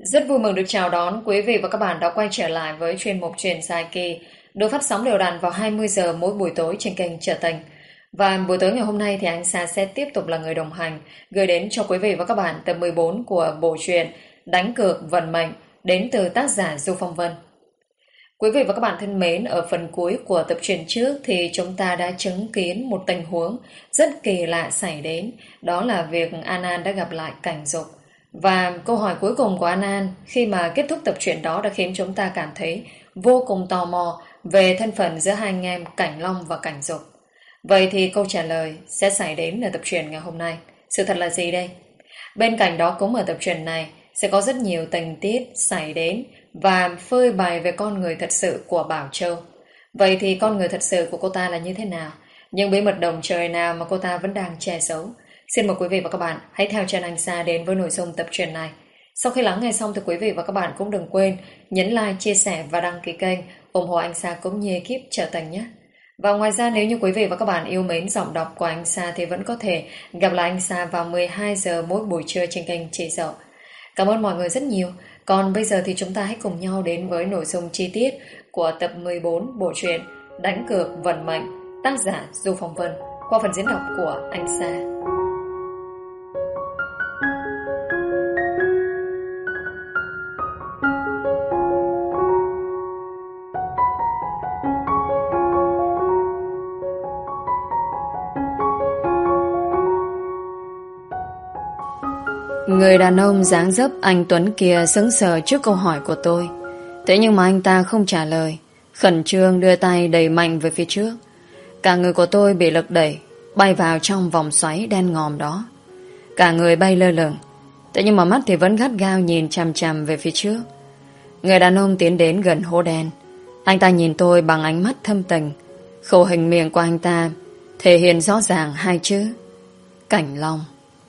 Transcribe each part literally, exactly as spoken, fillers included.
Rất vui mừng được chào đón quý vị và các bạn đã quay trở lại với chuyên mục Chuyện dài kỳ được phát sóng đều đặn vào hai mươi giờ mỗi buổi tối trên kênh Trở Tình. Và buổi tối ngày hôm nay thì anh Sa sẽ tiếp tục là người đồng hành gửi đến cho quý vị và các bạn tập mười bốn của bộ truyện Đánh Cược Vận Mệnh đến từ tác giả Du Phong Vân. Quý vị và các bạn thân mến, ở phần cuối của tập truyện trước thì chúng ta đã chứng kiến một tình huống rất kỳ lạ xảy đến, đó là việc An An đã gặp lại Cảnh Dục. Và câu hỏi cuối cùng của An An khi mà kết thúc tập truyện đó đã khiến chúng ta cảm thấy vô cùng tò mò về thân phận giữa hai anh em Cảnh Long và Cảnh Dục. Vậy thì câu trả lời sẽ xảy đến ở tập truyện ngày hôm nay. Sự thật là gì đây? Bên cạnh đó cũng ở tập truyện này sẽ có rất nhiều tình tiết xảy đến và phơi bày về con người thật sự của Bảo Châu. Vậy thì con người thật sự của cô ta là như thế nào? Những bí mật đồng trời nào mà cô ta vẫn đang che giấu? Xin mời quý vị và các bạn hãy theo chân anh Sa đến với nội dung tập truyện này. Sau khi lắng nghe xong thì quý vị và các bạn cũng đừng quên nhấn like, chia sẻ và đăng ký kênh ủng hộ anh Sa cũng như ekip Trở Tình nhé. Và ngoài ra nếu như quý vị và các bạn yêu mến giọng đọc của anh Sa thì vẫn có thể gặp lại anh Sa vào mười hai giờ mỗi buổi trưa trên kênh Chị Dậu. Cảm ơn mọi người rất nhiều. Còn bây giờ thì chúng ta hãy cùng nhau đến với nội dung chi tiết của tập mười bốn bộ truyện Đánh Cược Vận Mệnh, tác giả Du Phong Vân, qua phần diễn đọc của anh Sa. Người đàn ông dáng dấp anh Tuấn kia sững sờ trước câu hỏi của tôi. Thế nhưng mà anh ta không trả lời, khẩn trương đưa tay đẩy mạnh về phía trước. Cả người của tôi bị lực đẩy, bay vào trong vòng xoáy đen ngòm đó. Cả người bay lơ lửng, thế nhưng mà mắt thì vẫn gắt gao nhìn chằm chằm về phía trước. Người đàn ông tiến đến gần hố đen. Anh ta nhìn tôi bằng ánh mắt thâm tình. Khẩu hình miệng của anh ta thể hiện rõ ràng hai chữ: Cảnh Long.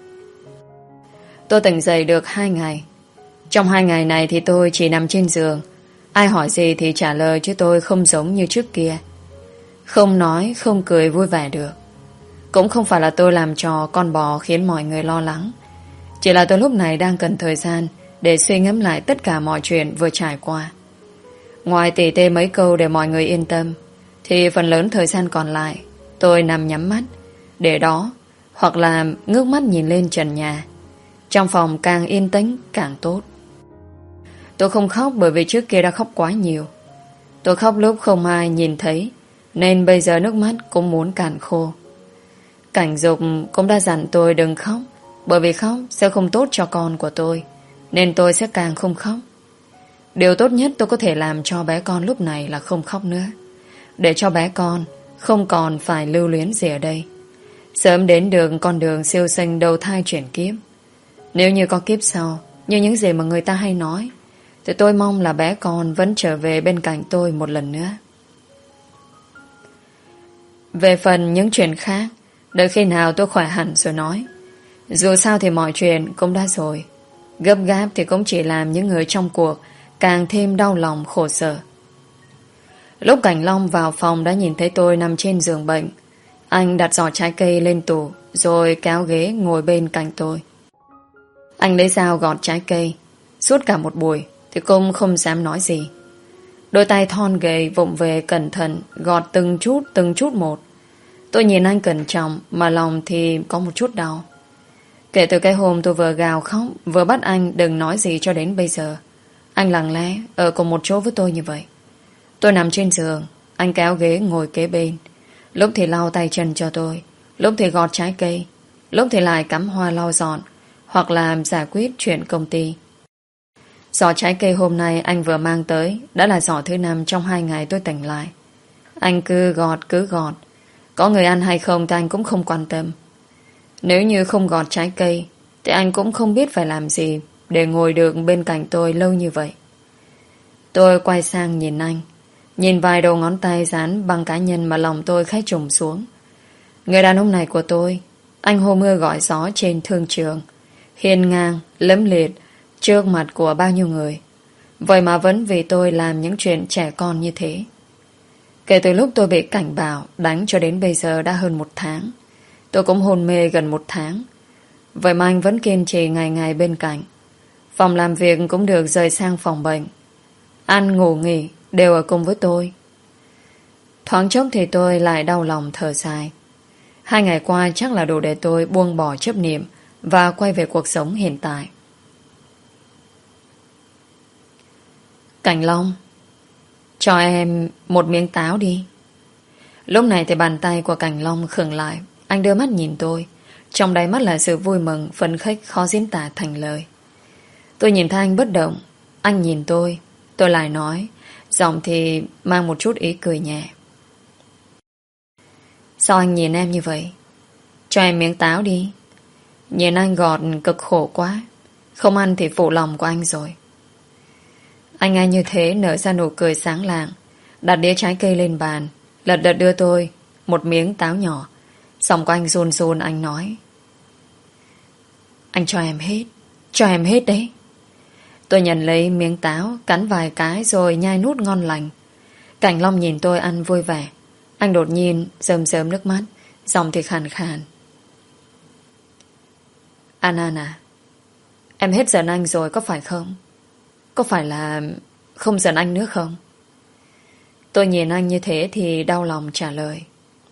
Tôi tỉnh dậy được hai ngày. Trong hai ngày này thì tôi chỉ nằm trên giường. Ai hỏi gì thì trả lời, chứ tôi không giống như trước kia. Không nói, không cười vui vẻ được. Cũng không phải là tôi làm trò con bò khiến mọi người lo lắng. Chỉ là tôi lúc này đang cần thời gian để suy ngẫm lại tất cả mọi chuyện vừa trải qua. Ngoài tỉ tê mấy câu để mọi người yên tâm, thì phần lớn thời gian còn lại tôi nằm nhắm mắt để đó, hoặc là ngước mắt nhìn lên trần nhà. Trong phòng càng yên tĩnh càng tốt. Tôi không khóc bởi vì trước kia đã khóc quá nhiều. Tôi khóc lúc không ai nhìn thấy, nên bây giờ nước mắt cũng muốn cạn khô. Cảnh Dục cũng đã dặn tôi đừng khóc, bởi vì khóc sẽ không tốt cho con của tôi, nên tôi sẽ càng không khóc. Điều tốt nhất tôi có thể làm cho bé con lúc này là không khóc nữa, để cho bé con không còn phải lưu luyến gì ở đây, sớm đến được con đường siêu sinh đầu thai chuyển kiếp. Nếu như có kiếp sau, như những gì mà người ta hay nói, thì tôi mong là bé con vẫn trở về bên cạnh tôi một lần nữa. Về phần những chuyện khác, đợi khi nào tôi khỏe hẳn rồi nói. Dù sao thì mọi chuyện cũng đã rồi. Gấp gáp thì cũng chỉ làm những người trong cuộc càng thêm đau lòng khổ sở. Lúc Cảnh Long vào phòng đã nhìn thấy tôi nằm trên giường bệnh. Anh đặt giỏ trái cây lên tủ, rồi kéo ghế ngồi bên cạnh tôi. Anh lấy dao gọt trái cây. Suốt cả một buổi thì cũng không dám nói gì. Đôi tay thon gầy vụng về cẩn thận gọt từng chút từng chút một. Tôi nhìn anh cẩn trọng mà lòng thì có một chút đau. Kể từ cái hôm tôi vừa gào khóc, vừa bắt anh đừng nói gì cho đến bây giờ, anh lặng lẽ ở cùng một chỗ với tôi như vậy. Tôi nằm trên giường, anh kéo ghế ngồi kế bên. Lúc thì lau tay chân cho tôi, lúc thì gọt trái cây, lúc thì lại cắm hoa lau dọn, hoặc là giải quyết chuyện công ty. Giỏ trái cây hôm nay anh vừa mang tới đã là giỏ thứ năm trong hai ngày tôi tỉnh lại. Anh cứ gọt cứ gọt. Có người ăn hay không thì anh cũng không quan tâm. Nếu như không gọt trái cây thì anh cũng không biết phải làm gì để ngồi được bên cạnh tôi lâu như vậy. Tôi quay sang nhìn anh, nhìn vài đầu ngón tay dán băng cá nhân mà lòng tôi khẽ trùng xuống. Người đàn ông này của tôi, anh hô mưa gọi gió trên thương trường, hiên ngang, lẫm liệt trước mặt của bao nhiêu người. Vậy mà vẫn vì tôi làm những chuyện trẻ con như thế. Kể từ lúc tôi bị Cảnh Bảo đánh cho đến bây giờ đã hơn một tháng. Tôi cũng hôn mê gần một tháng. Vậy mà anh vẫn kiên trì ngày ngày bên cạnh. Phòng làm việc cũng được rời sang phòng bệnh. Ăn ngủ nghỉ đều ở cùng với tôi. Thoáng chốc thì tôi lại đau lòng thở dài. Hai ngày qua chắc là đủ để tôi buông bỏ chấp niệm và quay về cuộc sống hiện tại. Cảnh Long, cho em một miếng táo đi. Lúc này thì bàn tay của Cảnh Long khựng lại. Anh đưa mắt nhìn tôi. Trong đáy mắt là sự vui mừng, phấn khích khó diễn tả thành lời. Tôi nhìn thấy anh bất động. Anh nhìn tôi. Tôi lại nói, giọng thì mang một chút ý cười nhẹ. Sao anh nhìn em như vậy? Cho em miếng táo đi. Nhìn anh gọt cực khổ quá. Không ăn thì phụ lòng của anh rồi. Anh nghe như thế nở ra nụ cười sáng lạng, đặt đĩa trái cây lên bàn, lật đật đưa tôi một miếng táo nhỏ. Giọng của anh run run. Anh nói, anh cho em hết. Cho em hết đấy. Tôi nhận lấy miếng táo, cắn vài cái rồi nhai nút ngon lành. Cảnh Long nhìn tôi ăn vui vẻ. Anh đột nhiên rơm rớm nước mắt, giọng thì khàn khàn. An An à, em hết giận anh rồi có phải không? Có phải là không giận anh nữa không? Tôi nhìn anh như thế thì đau lòng trả lời.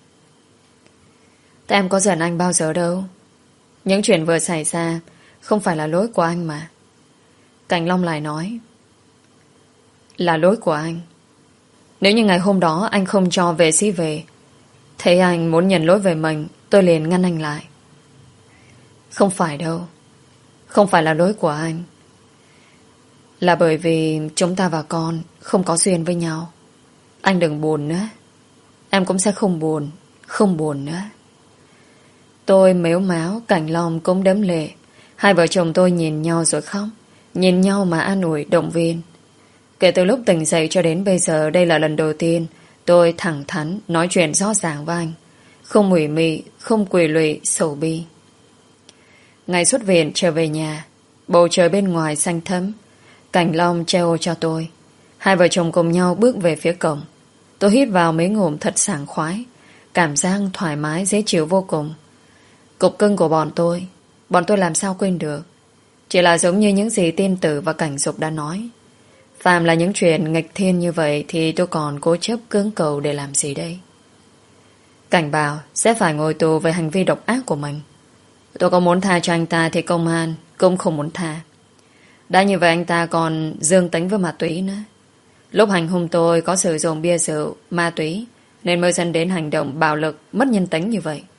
Tại em có giận anh bao giờ đâu. Những chuyện vừa xảy ra không phải là lỗi của anh mà. Cảnh Long lại nói, là lỗi của anh. Nếu như ngày hôm đó anh không cho vệ sĩ về, thấy anh muốn nhận lỗi về mình, tôi liền ngăn anh lại. Không phải đâu. Không phải là lỗi của anh. Là bởi vì chúng ta và con không có duyên với nhau. Anh đừng buồn nữa. Em cũng sẽ không buồn. Không buồn nữa. Tôi mếu máo, Cảnh Long cũng đẫm lệ. Hai vợ chồng tôi nhìn nhau rồi khóc. Nhìn nhau mà an ủi động viên. Kể từ lúc tỉnh dậy cho đến bây giờ, đây là lần đầu tiên tôi thẳng thắn nói chuyện rõ ràng với anh. Không ủy mị, không quỳ lụy, sầu bi. Ngày xuất viện trở về nhà, bầu trời bên ngoài xanh thẫm. Cảnh Long treo cho tôi. Hai vợ chồng cùng nhau bước về phía cổng. Tôi hít vào mấy ngụm thật sảng khoái. Cảm giác thoải mái dễ chịu vô cùng. Cục cưng của bọn tôi, bọn tôi làm sao quên được. Chỉ là giống như những gì Tiên Tử và Cảnh Dục đã nói. Phàm là những chuyện nghịch thiên như vậy thì tôi còn cố chấp cưỡng cầu để làm gì đây? Cảnh bảo sẽ phải ngồi tù về hành vi độc ác của mình. Tôi có muốn tha cho anh ta thì công an cũng không muốn tha. Đã như vậy anh ta còn dương tính với ma túy nữa. Lúc hành hung tôi có sử dụng bia rượu, ma túy, nên mới dẫn đến hành động bạo lực, mất nhân tính như vậy.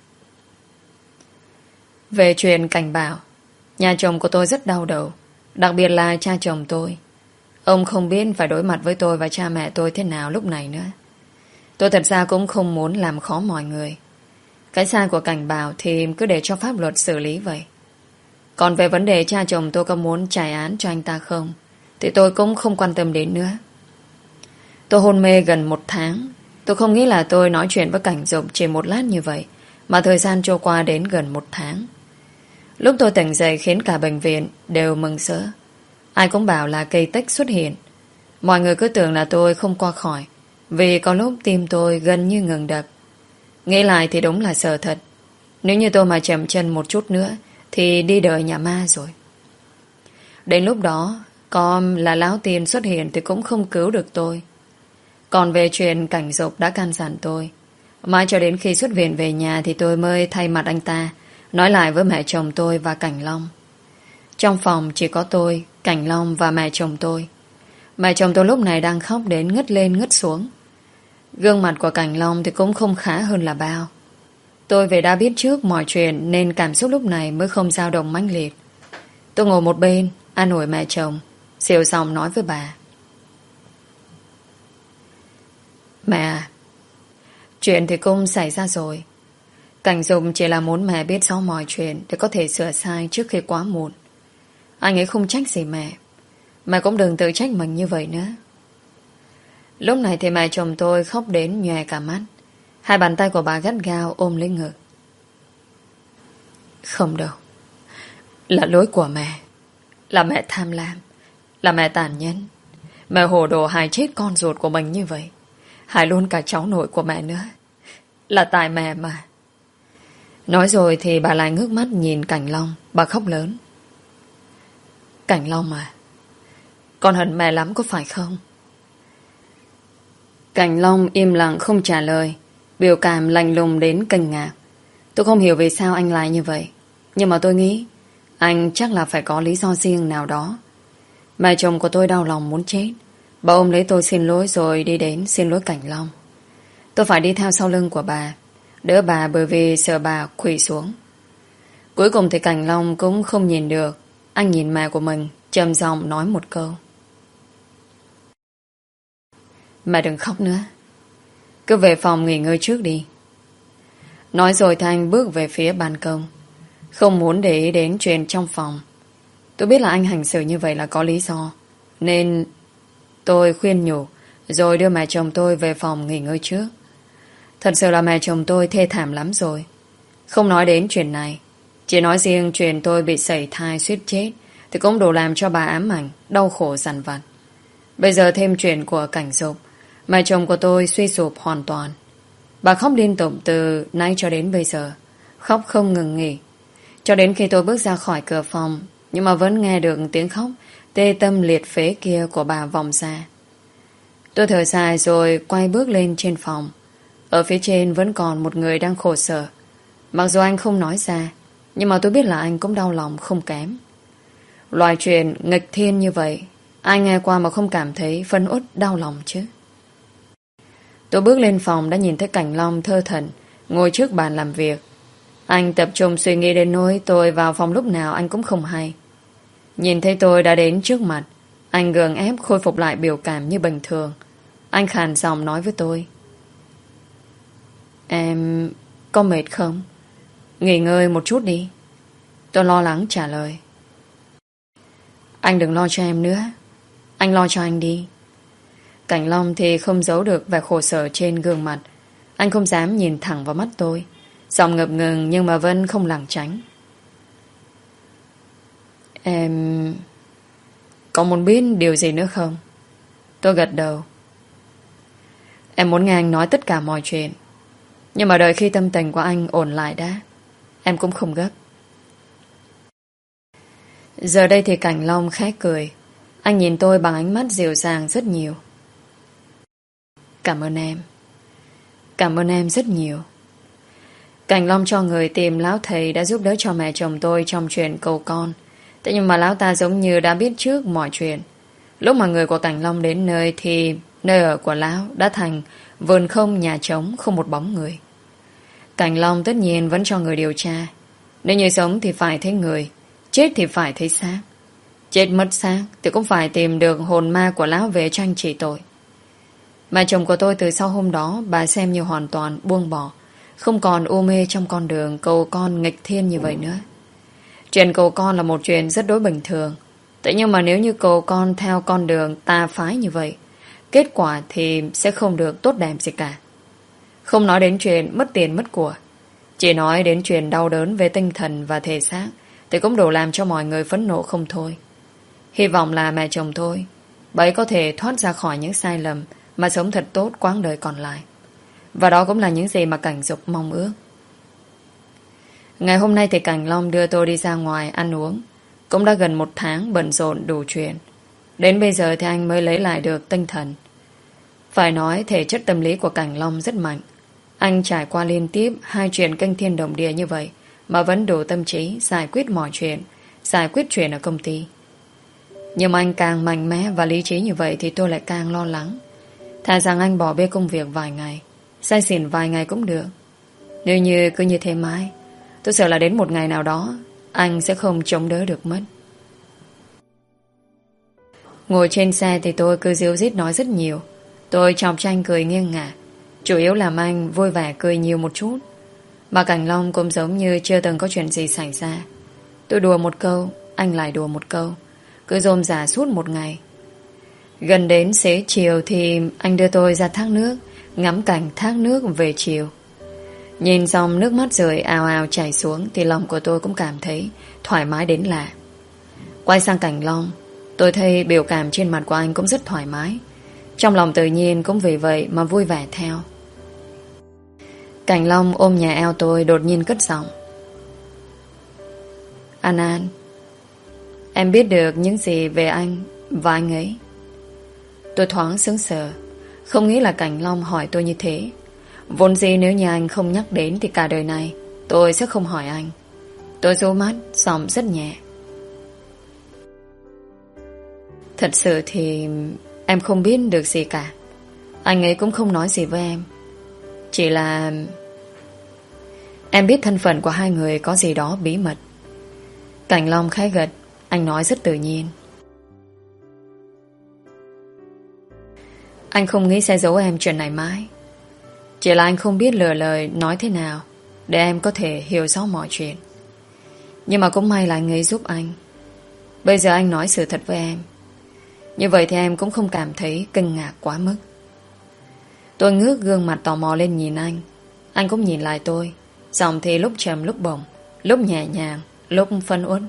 Về chuyện Cảnh bảo, nhà chồng của tôi rất đau đầu. Đặc biệt là cha chồng tôi. Ông không biết phải đối mặt với tôi và cha mẹ tôi thế nào lúc này nữa. Tôi thật ra cũng không muốn làm khó mọi người. Cái sai của Cảnh bảo thì cứ để cho pháp luật xử lý vậy. Còn về vấn đề cha chồng tôi có muốn trải án cho anh ta không, thì tôi cũng không quan tâm đến nữa. Tôi hôn mê gần một tháng. Tôi không nghĩ là tôi nói chuyện với Cảnh Dục chỉ một lát như vậy, mà thời gian trôi qua đến gần một tháng. Lúc tôi tỉnh dậy khiến cả bệnh viện đều mừng rỡ. Ai cũng bảo là kỳ tích xuất hiện. Mọi người cứ tưởng là tôi không qua khỏi, vì có lúc tim tôi gần như ngừng đập. Nghĩ lại thì đúng là sợ thật. Nếu như tôi mà chậm chân một chút nữa thì đi đợi nhà ma rồi. Đến lúc đó có là Lão Tiên xuất hiện thì cũng không cứu được tôi. Còn về chuyện Cảnh Dục đã can dặn tôi, mãi cho đến khi xuất viện về nhà thì tôi mới thay mặt anh ta nói lại với mẹ chồng tôi và Cảnh Long. Trong phòng chỉ có tôi, Cảnh Long và mẹ chồng tôi. Mẹ chồng tôi lúc này đang khóc đến ngất lên ngất xuống. Gương mặt của Cảnh Long thì cũng không khá hơn là bao. Tôi về đã biết trước mọi chuyện nên cảm xúc lúc này mới không dao động mãnh liệt. Tôi ngồi một bên an ủi mẹ chồng, xỉu giọng nói với bà. Mẹ à, chuyện thì cũng xảy ra rồi. Cảnh Dục chỉ là muốn mẹ biết rõ mọi chuyện để có thể sửa sai trước khi quá muộn. Anh ấy không trách gì mẹ. Mẹ cũng đừng tự trách mình như vậy nữa. Lúc này thì mẹ chồng tôi khóc đến nhòe cả mắt. Hai bàn tay của bà gắt gao ôm lấy ngực. Không đâu. Là lỗi của mẹ. Là mẹ tham lam. Là mẹ tàn nhẫn. Mẹ hồ đồ hại chết con ruột của mình như vậy. Hại luôn cả cháu nội của mẹ nữa. Là tại mẹ mà. Nói rồi thì bà lại ngước mắt nhìn Cảnh Long. Bà khóc lớn. Cảnh Long à, con hận mẹ lắm có phải không? Cảnh Long im lặng không trả lời, biểu cảm lạnh lùng đến kinh ngạc. Tôi không hiểu vì sao anh lại như vậy, nhưng mà tôi nghĩ anh chắc là phải có lý do riêng nào đó. Mẹ chồng của tôi đau lòng muốn chết. Bà ôm lấy tôi xin lỗi rồi đi đến xin lỗi Cảnh Long. Tôi phải đi theo sau lưng của bà, đỡ bà bởi vì sợ bà quỳ xuống. Cuối cùng thì Cảnh Long cũng không nhìn được. Anh nhìn mẹ của mình, trầm giọng nói một câu: mẹ đừng khóc nữa, cứ về phòng nghỉ ngơi trước đi. Nói rồi thì anh bước về phía ban công, không muốn để ý đến chuyện trong phòng. Tôi biết là anh hành xử như vậy là có lý do, nên tôi khuyên nhủ, rồi đưa mẹ chồng tôi về phòng nghỉ ngơi trước. Thật sự là mẹ chồng tôi thê thảm lắm rồi. Không nói đến chuyện này, chỉ nói riêng chuyện tôi bị sảy thai suýt chết thì cũng đủ làm cho bà ám ảnh, đau khổ dằn vặt. Bây giờ thêm chuyện của Cảnh Dục, mẹ chồng của tôi suy sụp hoàn toàn. Bà khóc liên tục từ nay cho đến bây giờ, khóc không ngừng nghỉ, cho đến khi tôi bước ra khỏi cửa phòng, nhưng mà vẫn nghe được tiếng khóc tê tâm liệt phế kia của bà vọng ra. Tôi thở dài rồi quay bước lên trên phòng. Ở phía trên vẫn còn một người đang khổ sở. Mặc dù anh không nói ra, nhưng mà tôi biết là anh cũng đau lòng không kém. Loại chuyện nghịch thiên như vậy, ai nghe qua mà không cảm thấy phân uất đau lòng chứ. Tôi bước lên phòng đã nhìn thấy Cảnh Long thơ thẩn ngồi trước bàn làm việc. Anh tập trung suy nghĩ đến nỗi tôi vào phòng lúc nào anh cũng không hay. Nhìn thấy tôi đã đến trước mặt, anh gượng ép khôi phục lại biểu cảm như bình thường. Anh khàn giọng nói với tôi: em có mệt không? Nghỉ ngơi một chút đi. Tôi lo lắng trả lời: anh đừng lo cho em nữa, anh lo cho anh đi. Cảnh Long thì không giấu được vẻ khổ sở trên gương mặt. Anh không dám nhìn thẳng vào mắt tôi, giọng ngập ngừng nhưng mà vẫn không lảng tránh. Em có muốn biết điều gì nữa không? Tôi gật đầu. Em muốn nghe anh nói tất cả mọi chuyện, nhưng mà đợi khi tâm tình của anh ổn lại đã. Em cũng không gấp. Giờ đây thì Cảnh Long khẽ cười. Anh nhìn tôi bằng ánh mắt dịu dàng rất nhiều. Cảm ơn em. Cảm ơn em rất nhiều. Cảnh Long cho người tìm lão thầy đã giúp đỡ cho mẹ chồng tôi trong chuyện cầu con. Thế nhưng mà lão ta giống như đã biết trước mọi chuyện. Lúc mà người của Cảnh Long đến nơi thì nơi ở của lão đã thành vườn không, nhà trống, không một bóng người. Cảnh Long tất nhiên vẫn cho người điều tra. Nếu như sống thì phải thấy người, chết thì phải thấy xác. Chết mất xác thì cũng phải tìm được hồn ma của lão về cho anh trị tội. Mẹ chồng của tôi từ sau hôm đó, bà xem như hoàn toàn buông bỏ, không còn u mê trong con đường cầu con nghịch thiên như vậy nữa. Chuyện cầu con là một chuyện rất đối bình thường. Thế nhưng mà nếu như cầu con theo con đường tà phái như vậy, kết quả thì sẽ không được tốt đẹp gì cả. Không nói đến chuyện mất tiền mất của, chỉ nói đến chuyện đau đớn về tinh thần và thể xác thì cũng đủ làm cho mọi người phẫn nộ không thôi. Hy vọng là mẹ chồng tôi, bà ấy có thể thoát ra khỏi những sai lầm mà sống thật tốt quãng đời còn lại. Và đó cũng là những gì mà Cảnh Dục mong ước. Ngày hôm nay thì Cảnh Long đưa tôi đi ra ngoài ăn uống. Cũng đã gần một tháng bận rộn đủ chuyện. Đến bây giờ thì anh mới lấy lại được tinh thần. Phải nói thể chất tâm lý của Cảnh Long rất mạnh. Anh trải qua liên tiếp hai chuyện kinh thiên động địa như vậy mà vẫn đủ tâm trí giải quyết mọi chuyện, giải quyết chuyện ở công ty. Nhưng mà anh càng mạnh mẽ và lý trí như vậy thì tôi lại càng lo lắng. Thà rằng anh bỏ bê công việc vài ngày, say xỉn vài ngày cũng được. Nếu như cứ như thế mãi, tôi sợ là đến một ngày nào đó anh sẽ không chống đỡ được mất. Ngồi trên xe thì tôi cứ ríu rít nói rất nhiều. Tôi chọc cho anh cười nghiêng ngả, chủ yếu làm anh vui vẻ cười nhiều một chút. Mà Cảnh Long cũng giống như chưa từng có chuyện gì xảy ra. Tôi đùa một câu, anh lại đùa một câu, cứ rôm rả suốt một ngày. Gần đến xế chiều thì anh đưa tôi ra thác nước, ngắm cảnh thác nước về chiều. Nhìn dòng nước mắt rơi ào ào chảy xuống thì lòng của tôi cũng cảm thấy thoải mái đến lạ. Quay sang Cảnh Long, tôi thấy biểu cảm trên mặt của anh cũng rất thoải mái. Trong lòng tự nhiên cũng vì vậy mà vui vẻ theo. Cảnh Long ôm nhà eo tôi đột nhiên cất giọng: An An, em biết được những gì về anh và anh ấy. Tôi thoáng sững sờ, không nghĩ là Cảnh Long hỏi tôi như thế. Vốn dĩ nếu như anh không nhắc đến thì cả đời này tôi sẽ không hỏi anh. Tôi rũ mắt, giọng rất nhẹ. Thật sự thì em không biết được gì cả. Anh ấy cũng không nói gì với em. Chỉ là em biết thân phận của hai người có gì đó bí mật. Cảnh Long khẽ gật. Anh nói rất tự nhiên. Anh không nghĩ sẽ giấu em chuyện này mãi. Chỉ là anh không biết lựa lời nói thế nào để em có thể hiểu rõ mọi chuyện. Nhưng mà cũng may là anh ấy giúp anh. Bây giờ anh nói sự thật với em. Như vậy thì em cũng không cảm thấy kinh ngạc quá mức. Tôi ngước gương mặt tò mò lên nhìn anh. Anh cũng nhìn lại tôi. Giọng thì lúc trầm lúc bổng, lúc nhẹ nhàng, lúc phân uất.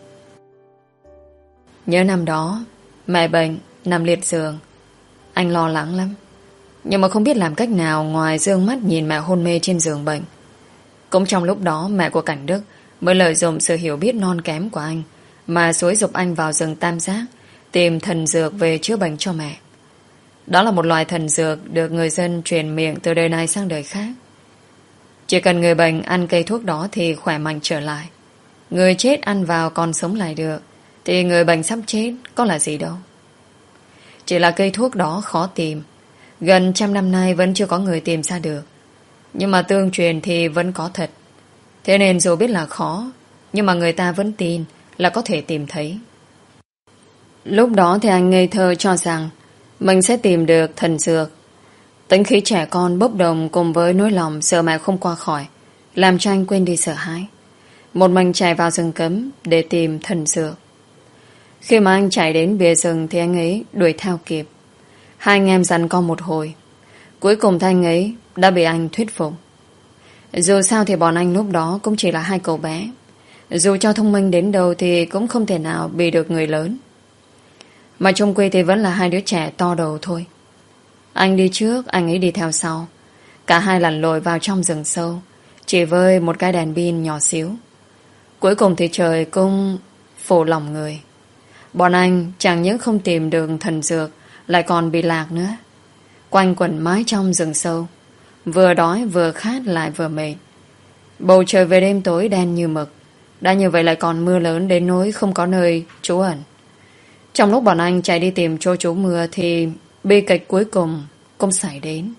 Nhớ năm đó mẹ bệnh, nằm liệt giường. Anh lo lắng lắm. Nhưng mà không biết làm cách nào ngoài dương mắt nhìn mẹ hôn mê trên giường bệnh. Cũng trong lúc đó mẹ của Cảnh Đức mới lợi dụng sự hiểu biết non kém của anh mà xúi giục anh vào rừng Tam Giác tìm thần dược về chữa bệnh cho mẹ. Đó là một loại thần dược được người dân truyền miệng từ đời này sang đời khác. Chỉ cần người bệnh ăn cây thuốc đó thì khỏe mạnh trở lại. Người chết ăn vào còn sống lại được, thì người bệnh sắp chết có là gì đâu. Chỉ là cây thuốc đó khó tìm. Gần trăm năm nay vẫn chưa có người tìm ra được. Nhưng mà tương truyền thì vẫn có thật. Thế nên dù biết là khó, nhưng mà người ta vẫn tin là có thể tìm thấy. Lúc đó thì anh ngây thơ cho rằng mình sẽ tìm được thần dược. Tính khí trẻ con bốc đồng cùng với nỗi lòng sợ mẹ không qua khỏi, làm cho anh quên đi sợ hãi. Một mình chạy vào rừng cấm để tìm thần dược. Khi mà anh chạy đến bìa rừng thì anh ấy đuổi theo kịp. Hai anh em giằng co một hồi. Cuối cùng thì anh ấy đã bị anh thuyết phục. Dù sao thì bọn anh lúc đó cũng chỉ là hai cậu bé. Dù cho thông minh đến đâu thì cũng không thể nào bị được người lớn. Mà chung quy thì vẫn là hai đứa trẻ to đầu thôi. Anh đi trước, anh ấy đi theo sau. Cả hai lặn lội vào trong rừng sâu, chỉ với một cái đèn pin nhỏ xíu. Cuối cùng thì trời cũng phủ lòng người. Bọn anh chẳng những không tìm được thần dược, lại còn bị lạc nữa. Quanh quẩn mãi trong rừng sâu, vừa đói vừa khát lại vừa mệt. Bầu trời về đêm tối đen như mực. Đã như vậy lại còn mưa lớn đến nỗi không có nơi trú ẩn. Trong lúc bọn anh chạy đi tìm chỗ trú mưa thì bi kịch cuối cùng cũng xảy đến.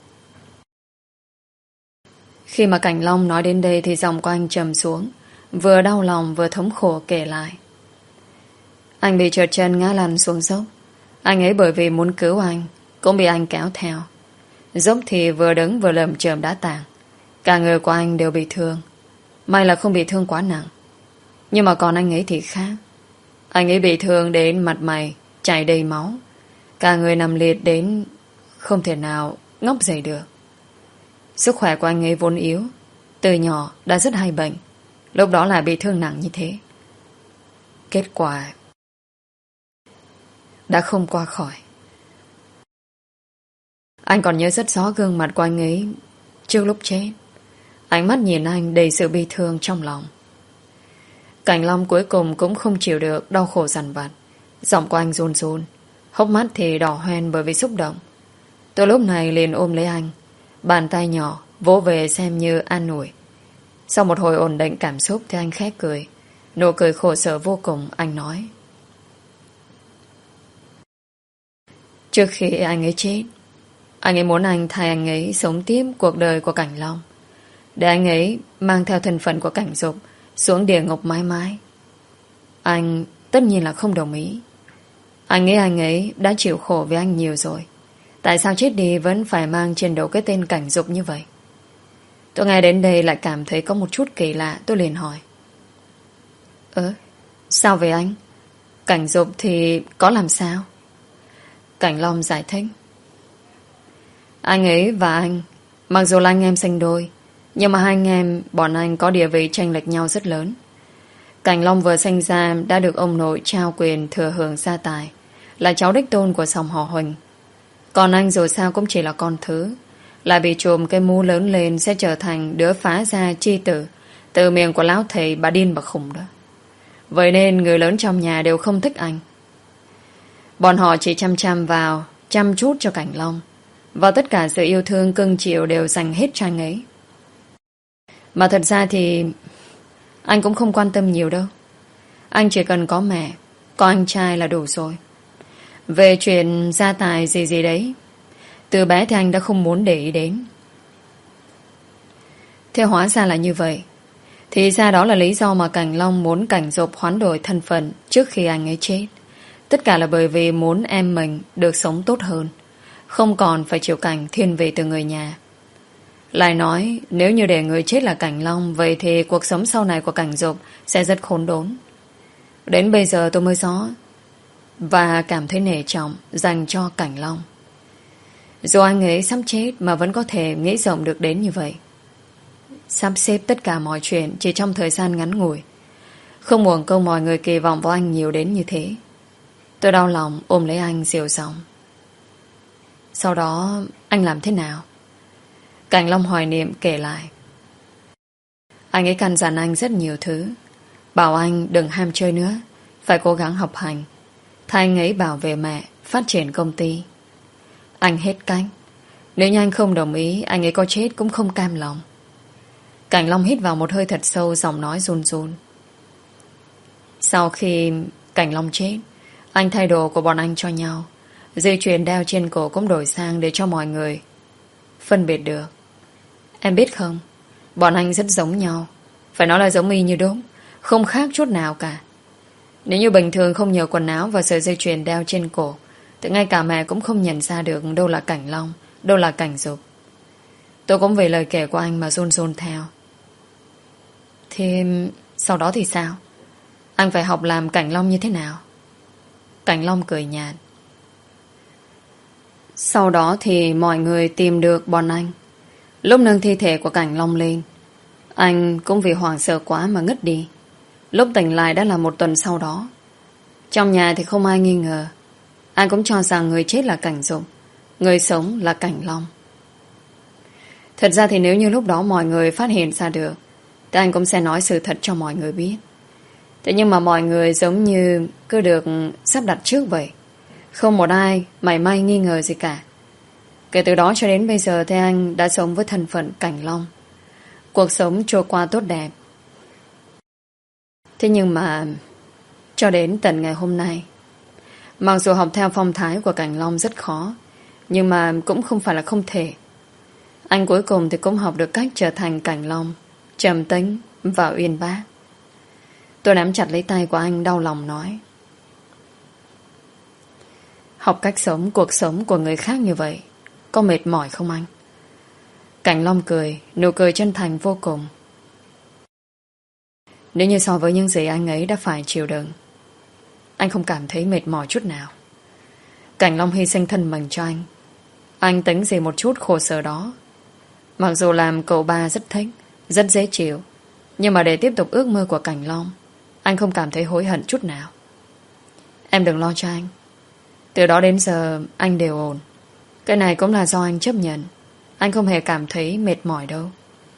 Khi mà Cảnh Long nói đến đây thì giọng của anh trầm xuống, vừa đau lòng vừa thống khổ kể lại. Anh bị trượt chân ngã lăn xuống dốc. Anh ấy bởi vì muốn cứu anh cũng bị anh kéo theo. Dốc thì vừa đứng vừa lầm chởm đá tảng. Cả người của anh đều bị thương. May là không bị thương quá nặng. Nhưng mà còn anh ấy thì khác. Anh ấy bị thương đến mặt mày chảy đầy máu. Cả người nằm liệt đến không thể nào ngóc dậy được. Sức khỏe của anh ấy vốn yếu, từ nhỏ đã rất hay bệnh. Lúc đó lại bị thương nặng như thế. Kết quả đã không qua khỏi. Anh còn nhớ rất rõ gương mặt của anh ấy trước lúc chết. Ánh mắt nhìn anh đầy sự bi thương trong lòng. Cảnh Long cuối cùng cũng không chịu được đau khổ dằn vặt. Giọng của anh run run, hốc mắt thì đỏ hoen bởi vì xúc động. Tôi lúc này liền ôm lấy anh, bàn tay nhỏ vỗ về xem như an ủi. Sau một hồi ổn định cảm xúc thì anh khẽ cười. Nụ cười khổ sở vô cùng. Anh nói: Trước khi anh ấy chết, anh ấy muốn anh thay anh ấy sống tiếp cuộc đời của Cảnh Long, để anh ấy mang theo thân phận của Cảnh Dục xuống địa ngục mãi mãi. Anh tất nhiên là không đồng ý. Anh nghĩ anh ấy đã chịu khổ với anh nhiều rồi. Tại sao chết đi vẫn phải mang trên đầu cái tên Cảnh Dục như vậy? Tôi nghe đến đây lại cảm thấy có một chút kỳ lạ. Tôi liền hỏi: Ơ, sao về anh? Cảnh Dục thì có làm sao? Cảnh Long giải thích: Anh ấy và anh, mặc dù là anh em sinh đôi, nhưng mà hai anh em bọn anh có địa vị chênh lệch nhau rất lớn. Cảnh Long vừa sinh ra đã được ông nội trao quyền thừa hưởng gia tài, là cháu đích tôn của dòng họ Huỳnh. Còn anh dù sao cũng chỉ là con thứ, lại bị trùm cái mũ lớn lên sẽ trở thành đứa phá gia chi tử từ miệng của lão thầy bà điên bà khùng đó. Vậy nên người lớn trong nhà đều không thích anh. Bọn họ chỉ chăm chăm vào, chăm chút cho Cảnh Long, và tất cả sự yêu thương cưng chiều đều dành hết cho anh ấy. Mà thật ra thì anh cũng không quan tâm nhiều đâu. Anh chỉ cần có mẹ, có anh trai là đủ rồi. Về chuyện gia tài gì gì đấy, từ bé thì anh đã không muốn để ý đến. Thế hóa ra là như vậy. Thì ra đó là lý do mà Cảnh Long muốn Cảnh Dục hoán đổi thân phận trước khi anh ấy chết. Tất cả là bởi vì muốn em mình được sống tốt hơn, không còn phải chịu cảnh thiên vị từ người nhà. Lại nói, nếu như để người chết là Cảnh Long, vậy thì cuộc sống sau này của Cảnh Dục sẽ rất khốn đốn. Đến bây giờ tôi mới rõ và cảm thấy nể trọng dành cho Cảnh Long. Dù anh ấy sắp chết mà vẫn có thể nghĩ rộng được đến như vậy. Sắp xếp tất cả mọi chuyện chỉ trong thời gian ngắn ngủi. Không uổng công mọi người kỳ vọng vào anh nhiều đến như thế. Tôi đau lòng ôm lấy anh dịu giọng. Sau đó anh làm thế nào? Cảnh Long hoài niệm kể lại. Anh ấy căn dặn anh rất nhiều thứ. Bảo anh đừng ham chơi nữa, phải cố gắng học hành, thay anh ấy bảo vệ mẹ, phát triển công ty. Anh hết cách. Nếu như anh không đồng ý, anh ấy có chết cũng không cam lòng. Cảnh Long hít vào một hơi thật sâu, giọng nói run run. Sau khi Cảnh Long chết, anh thay đồ của bọn anh cho nhau. Dây chuyền đeo trên cổ cũng đổi sang để cho mọi người phân biệt được. Em biết không, bọn anh rất giống nhau. Phải nói là giống y như đúc, không khác chút nào cả. Nếu như bình thường không nhờ quần áo và sợi dây chuyền đeo trên cổ, thì ngay cả mẹ cũng không nhận ra được đâu là Cảnh Long, đâu là Cảnh Dục. Tôi cũng vì lời kể của anh mà run run theo. Thế sau đó thì sao? Anh phải học làm Cảnh Long như thế nào? Cảnh Long cười nhạt. Sau đó thì mọi người tìm được bọn anh. Lúc nâng thi thể của Cảnh Long lên, anh cũng vì hoảng sợ quá mà ngất đi. Lúc tỉnh lại đã là một tuần sau đó. Trong nhà thì không ai nghi ngờ. Anh cũng cho rằng người chết là Cảnh Dục, người sống là Cảnh Long. Thật ra thì nếu như lúc đó mọi người phát hiện ra được, thì anh cũng sẽ nói sự thật cho mọi người biết. Thế nhưng mà mọi người giống như cứ được sắp đặt trước vậy. Không một ai mảy may nghi ngờ gì cả. Kể từ đó cho đến bây giờ thì anh đã sống với thân phận Cảnh Long. Cuộc sống trôi qua tốt đẹp. Thế nhưng mà cho đến tận ngày hôm nay, mặc dù học theo phong thái của Cảnh Long rất khó, nhưng mà cũng không phải là không thể. Anh cuối cùng thì cũng học được cách trở thành Cảnh Long, trầm tĩnh và uyên bác. Tôi nắm chặt lấy tay của anh đau lòng nói. Học cách sống cuộc sống của người khác như vậy có mệt mỏi không anh? Cảnh Long cười, nụ cười chân thành vô cùng. Nếu như so với những gì anh ấy đã phải chịu đựng, anh không cảm thấy mệt mỏi chút nào. Cảnh Long hy sinh thân mình cho anh. Anh tính gì một chút khổ sở đó. Mặc dù làm cậu ba rất thích, rất dễ chịu, nhưng mà để tiếp tục ước mơ của Cảnh Long, anh không cảm thấy hối hận chút nào. Em đừng lo cho anh. Từ đó đến giờ anh đều ổn. Cái này cũng là do anh chấp nhận. Anh không hề cảm thấy mệt mỏi đâu.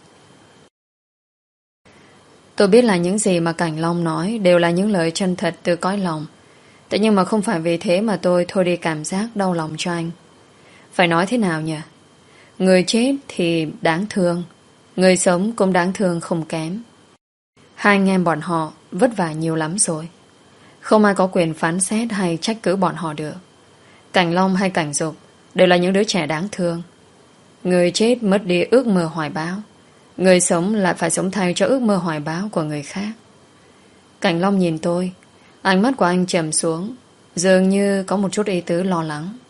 Tôi biết là những gì mà Cảnh Long nói đều là những lời chân thật từ cõi lòng. Thế nhưng mà không phải vì thế mà tôi thôi đi cảm giác đau lòng cho anh. Phải nói thế nào nhỉ? Người chết thì đáng thương, người sống cũng đáng thương không kém. Hai anh em bọn họ vất vả nhiều lắm rồi. Không ai có quyền phán xét hay trách cứ bọn họ được. Cảnh Long hay Cảnh Dục đều là những đứa trẻ đáng thương. Người chết mất đi ước mơ hoài bão, người sống lại phải sống thay cho ước mơ hoài bão của người khác. Cảnh Long nhìn tôi, ánh mắt của anh trầm xuống, dường như có một chút ý tứ lo lắng.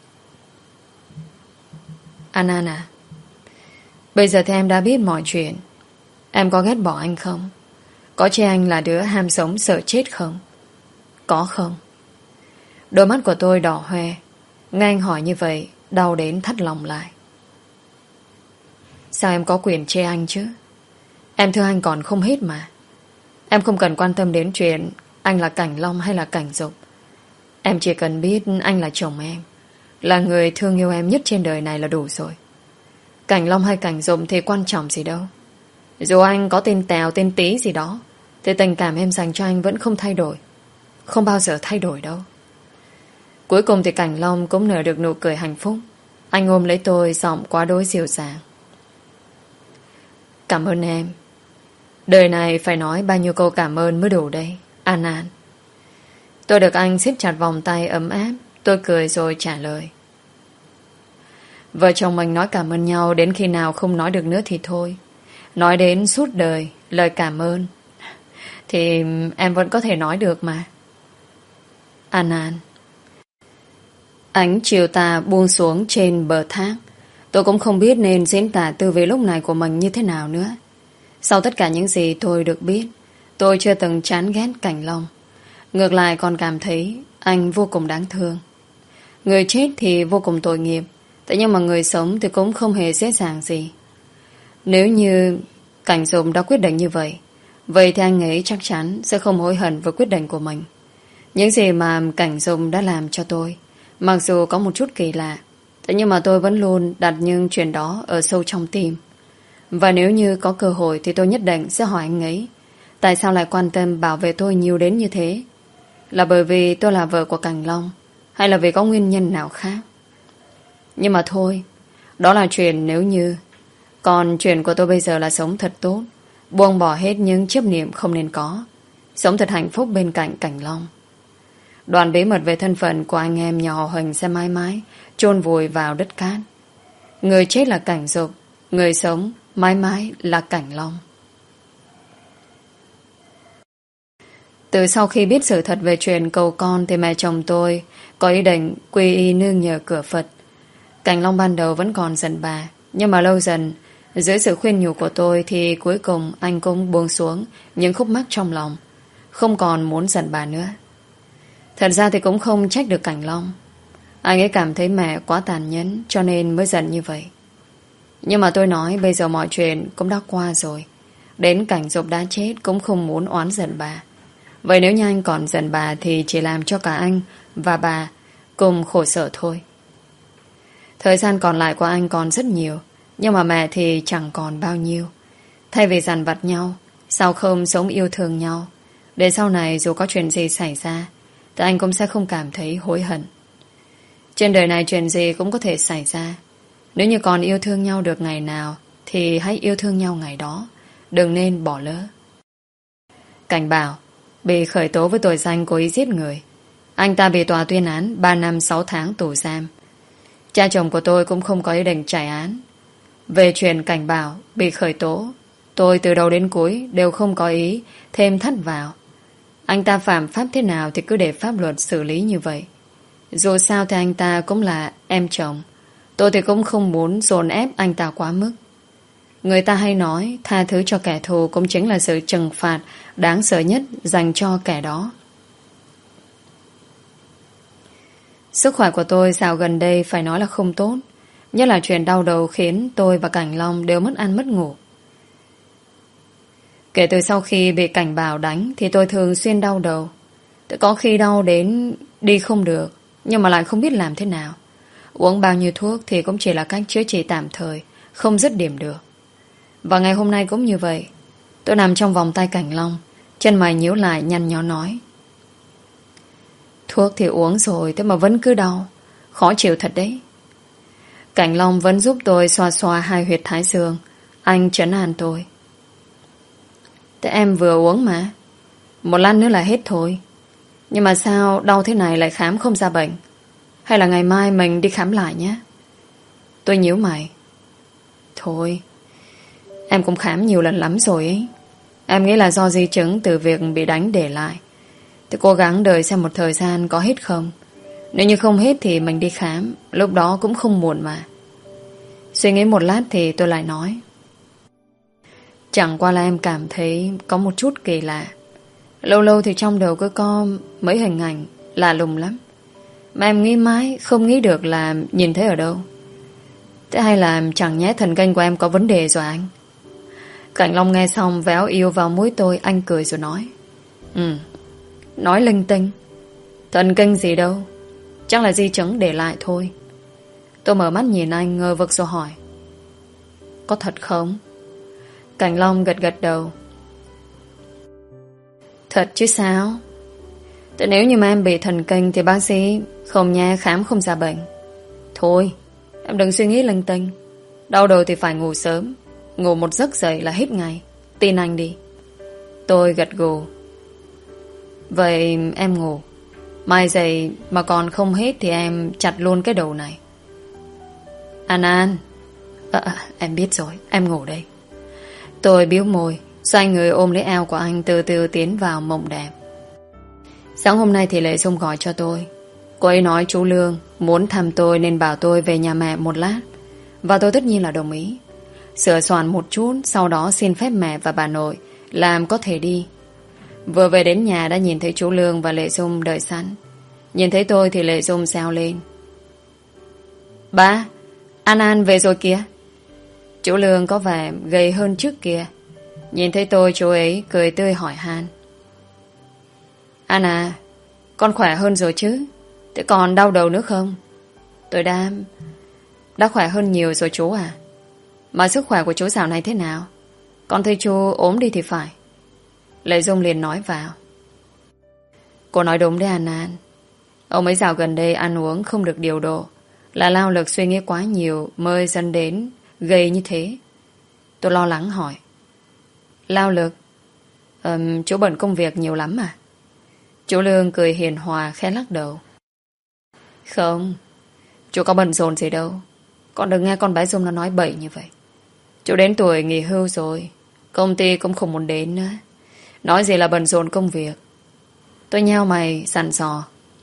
An An à, bây giờ thì em đã biết mọi chuyện. Em có ghét bỏ anh không? Có chê anh là đứa ham sống sợ chết không? Có không? Đôi mắt của tôi đỏ hoe. Nghe anh hỏi như vậy, đau đến thắt lòng lại. Sao em có quyền chê anh chứ? Em thương anh còn không hết mà. Em không cần quan tâm đến chuyện anh là Cảnh Long hay là Cảnh Dục. Em chỉ cần biết anh là chồng em, là người thương yêu em nhất trên đời này là đủ rồi. Cảnh Long hay Cảnh Dục thì quan trọng gì đâu. Dù anh có tên Tèo, tên Tí gì đó, thì tình cảm em dành cho anh vẫn không thay đổi. Không bao giờ thay đổi đâu. Cuối cùng thì Cảnh Long cũng nở được nụ cười hạnh phúc. Anh ôm lấy tôi, giọng quá đối dịu dàng. Cảm ơn em. Đời này phải nói bao nhiêu câu cảm ơn mới đủ đây, An An. Tôi được anh siết chặt vòng tay ấm áp. Tôi cười rồi trả lời. Vợ chồng mình nói cảm ơn nhau đến khi nào không nói được nữa thì thôi. Nói đến suốt đời lời cảm ơn thì em vẫn có thể nói được mà. An An. Ánh chiều tà buông xuống trên bờ thác. Tôi cũng không biết nên diễn tả tư vị lúc này của mình như thế nào nữa. Sau tất cả những gì tôi được biết, tôi chưa từng chán ghét Cảnh Long. Ngược lại còn cảm thấy anh vô cùng đáng thương. Người chết thì vô cùng tội nghiệp, thế nhưng mà người sống thì cũng không hề dễ dàng gì. Nếu như Cảnh Dục đã quyết định như vậy, vậy thì anh ấy chắc chắn sẽ không hối hận với quyết định của mình. Những gì mà Cảnh Dục đã làm cho tôi, mặc dù có một chút kỳ lạ, thế nhưng mà tôi vẫn luôn đặt những chuyện đó ở sâu trong tim. Và nếu như có cơ hội thì tôi nhất định sẽ hỏi anh ấy tại sao lại quan tâm bảo vệ tôi nhiều đến như thế. Là bởi vì tôi là vợ của Cảnh Long, hay là vì có nguyên nhân nào khác? Nhưng mà thôi, đó là chuyện nếu như. Còn chuyện của tôi bây giờ là sống thật tốt, buông bỏ hết những chấp niệm không nên có, sống thật hạnh phúc bên cạnh Cảnh Long. Đoạn bí mật về thân phận của anh em nhà họ Huỳnh sẽ mãi mãi chôn vùi vào đất cát. Người chết là Cảnh Dục, người sống mãi mãi là Cảnh Long. Từ sau khi biết sự thật về chuyện cầu con thì mẹ chồng tôi có ý định quy y nương nhờ cửa Phật. Cảnh Long ban đầu vẫn còn giận bà, nhưng mà lâu dần dưới sự khuyên nhủ của tôi thì cuối cùng anh cũng buông xuống những khúc mắc trong lòng, không còn muốn giận bà nữa. Thật ra thì cũng không trách được Cảnh Long. Anh ấy cảm thấy mẹ quá tàn nhẫn cho nên mới giận như vậy. Nhưng mà tôi nói bây giờ mọi chuyện cũng đã qua rồi. Đến Cảnh Dục đã chết cũng không muốn oán giận bà. Vậy nếu như anh còn giận bà thì chỉ làm cho cả anh và bà cùng khổ sở thôi. Thời gian còn lại của anh còn rất nhiều, nhưng mà mẹ thì chẳng còn bao nhiêu. Thay vì dằn vặt nhau, sao không sống yêu thương nhau, để sau này dù có chuyện gì xảy ra thì anh cũng sẽ không cảm thấy hối hận. Trên đời này chuyện gì cũng có thể xảy ra. Nếu như còn yêu thương nhau được ngày nào thì hãy yêu thương nhau ngày đó, đừng nên bỏ lỡ. Cảnh Bảo bị khởi tố với tội danh cố ý giết người. Anh ta bị tòa tuyên án ba năm sáu tháng tù giam. Cha chồng của tôi cũng không có ý định chạy án. Về chuyện Cảnh Bảo bị khởi tố, tôi từ đầu đến cuối đều không có ý thêm thắt vào. Anh ta phạm pháp thế nào thì cứ để pháp luật xử lý như vậy. Dù sao thì anh ta cũng là em chồng. Tôi thì cũng không muốn dồn ép anh ta quá mức. Người ta hay nói tha thứ cho kẻ thù cũng chính là sự trừng phạt đáng sợ nhất dành cho kẻ đó. Sức khỏe của tôi dạo gần đây phải nói là không tốt. Nhất là chuyện đau đầu khiến tôi và Cảnh Long đều mất ăn mất ngủ. Kể từ sau khi bị Cảnh Bảo đánh thì tôi thường xuyên đau đầu. Tôi có khi đau đến đi không được, nhưng mà lại không biết làm thế nào. Uống bao nhiêu thuốc thì cũng chỉ là cách chữa trị tạm thời, không dứt điểm được. Và ngày hôm nay cũng như vậy. Tôi nằm trong vòng tay Cảnh Long, chân mày nhíu lại nhăn nhó nói. Thuốc thì uống rồi, thế mà vẫn cứ đau. Khó chịu thật đấy. Cảnh Long vẫn giúp tôi xoa xoa hai huyệt thái dương. Anh trấn an tôi. Thế em vừa uống mà. Một lát nữa là hết thôi. Nhưng mà sao đau thế này lại khám không ra bệnh? Hay là ngày mai mình đi khám lại nhé? Tôi nhíu mày. Thôi, em cũng khám nhiều lần lắm rồi ấy. Em nghĩ là do di chứng từ việc bị đánh để lại. Tôi cố gắng đợi xem một thời gian có hết không. Nếu như không hết thì mình đi khám. Lúc đó cũng không muộn mà. Suy nghĩ một lát thì tôi lại nói. Chẳng qua là em cảm thấy có một chút kỳ lạ. Lâu lâu thì trong đầu cứ có mấy hình ảnh lạ lùng lắm, mà em nghĩ mãi không nghĩ được là nhìn thấy ở đâu. Thế hay là chẳng nhẽ thần kinh của em có vấn đề rồi anh? Cảnh Long nghe xong véo yêu vào mũi tôi. Anh cười rồi nói. Ừ, nói linh tinh. Thần kinh gì đâu, chắc là di chứng để lại thôi. Tôi mở mắt nhìn anh ngơ vực rồi hỏi. Có thật không? Cảnh Long gật gật đầu. Thật chứ sao? Thế nếu như mà em bị thần kinh thì bác sĩ không nha khám không ra bệnh. Thôi, em đừng suy nghĩ linh tinh. Đau đầu thì phải ngủ sớm. Ngủ một giấc dậy là hết ngày. Tin anh đi. Tôi gật gù. Vậy em ngủ. Mai dậy mà còn không hết thì em chặt luôn cái đầu này. An An. à, à, Em biết rồi, em ngủ đây. Tôi biếu môi, xoay người ôm lấy eo của anh, từ từ tiến vào mộng đẹp. Sáng hôm nay thì Lệ Dung gọi cho tôi. Cô ấy nói chú Lương muốn thăm tôi nên bảo tôi về nhà mẹ một lát. Và tôi tất nhiên là đồng ý. Sửa soạn một chút, sau đó xin phép mẹ và bà nội làm có thể đi. Vừa về đến nhà đã nhìn thấy chú Lương và Lệ Dung đợi sẵn. Nhìn thấy tôi thì Lệ Dung xao lên. Ba, An An về rồi kìa. Chú Lương có vẻ gầy hơn trước kia. Nhìn thấy tôi chú ấy cười tươi hỏi han. An à, con khỏe hơn rồi chứ? Thế còn đau đầu nữa không? Tôi đã Đã khỏe hơn nhiều rồi chú à. Mà sức khỏe của chú dạo này thế nào? Con thấy chú ốm đi thì phải. Lệ Dung liền nói vào. Cô nói đúng đấy An An. Ông ấy dạo gần đây ăn uống không được điều độ, là lao lực suy nghĩ quá nhiều mới dẫn đến gầy như thế. Tôi lo lắng hỏi. Lao lực? Ừm, chú bận công việc nhiều lắm à? Chú Lương cười hiền hòa khẽ lắc đầu. Không, chú có bận rộn gì đâu. Con đừng nghe con bé Dung nó nói bậy như vậy. Chú đến tuổi nghỉ hưu rồi, công ty cũng không muốn đến nữa. Nói gì là bận rộn công việc. Tôi nheo mày dặn dò.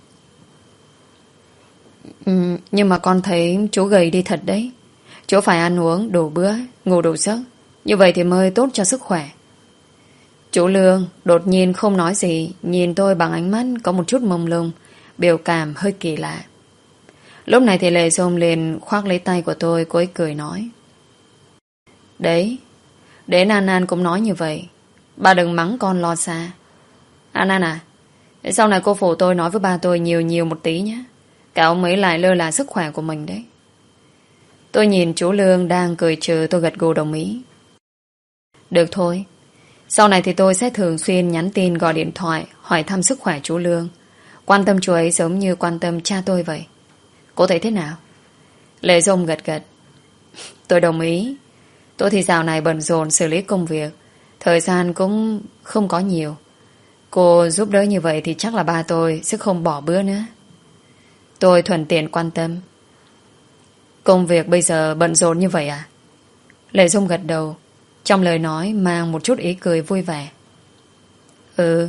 Ừ, nhưng mà con thấy chú gầy đi thật đấy. Chú phải ăn uống đủ bữa, ngủ đủ giấc. Như vậy thì mới tốt cho sức khỏe. Chú Lương đột nhiên không nói gì, nhìn tôi bằng ánh mắt có một chút mông lung, biểu cảm hơi kỳ lạ. Lúc này thì Lệ Dung liền khoác lấy tay của tôi, cô ấy cười nói. Đấy, đến An An cũng nói như vậy. Bà đừng mắng con lo xa. An An à, sau này cô phụ tôi nói với ba tôi nhiều nhiều một tí nhé. Cả ông ấy lại lơ là sức khỏe của mình đấy. Tôi nhìn chú Lương đang cười trừ, tôi gật gù đồng ý. Được thôi. Sau này thì tôi sẽ thường xuyên nhắn tin gọi điện thoại hỏi thăm sức khỏe chú Lương. Quan tâm chú ấy giống như quan tâm cha tôi vậy. Cô thấy thế nào? Lệ Dung gật gật. Tôi đồng ý. Tôi thì dạo này bận rộn xử lý công việc, thời gian cũng không có nhiều. Cô giúp đỡ như vậy thì chắc là ba tôi sẽ không bỏ bữa nữa. Tôi thuận tiện quan tâm. Công việc bây giờ bận rộn như vậy à? Lệ Dung gật đầu, trong lời nói mang một chút ý cười vui vẻ. Ừ.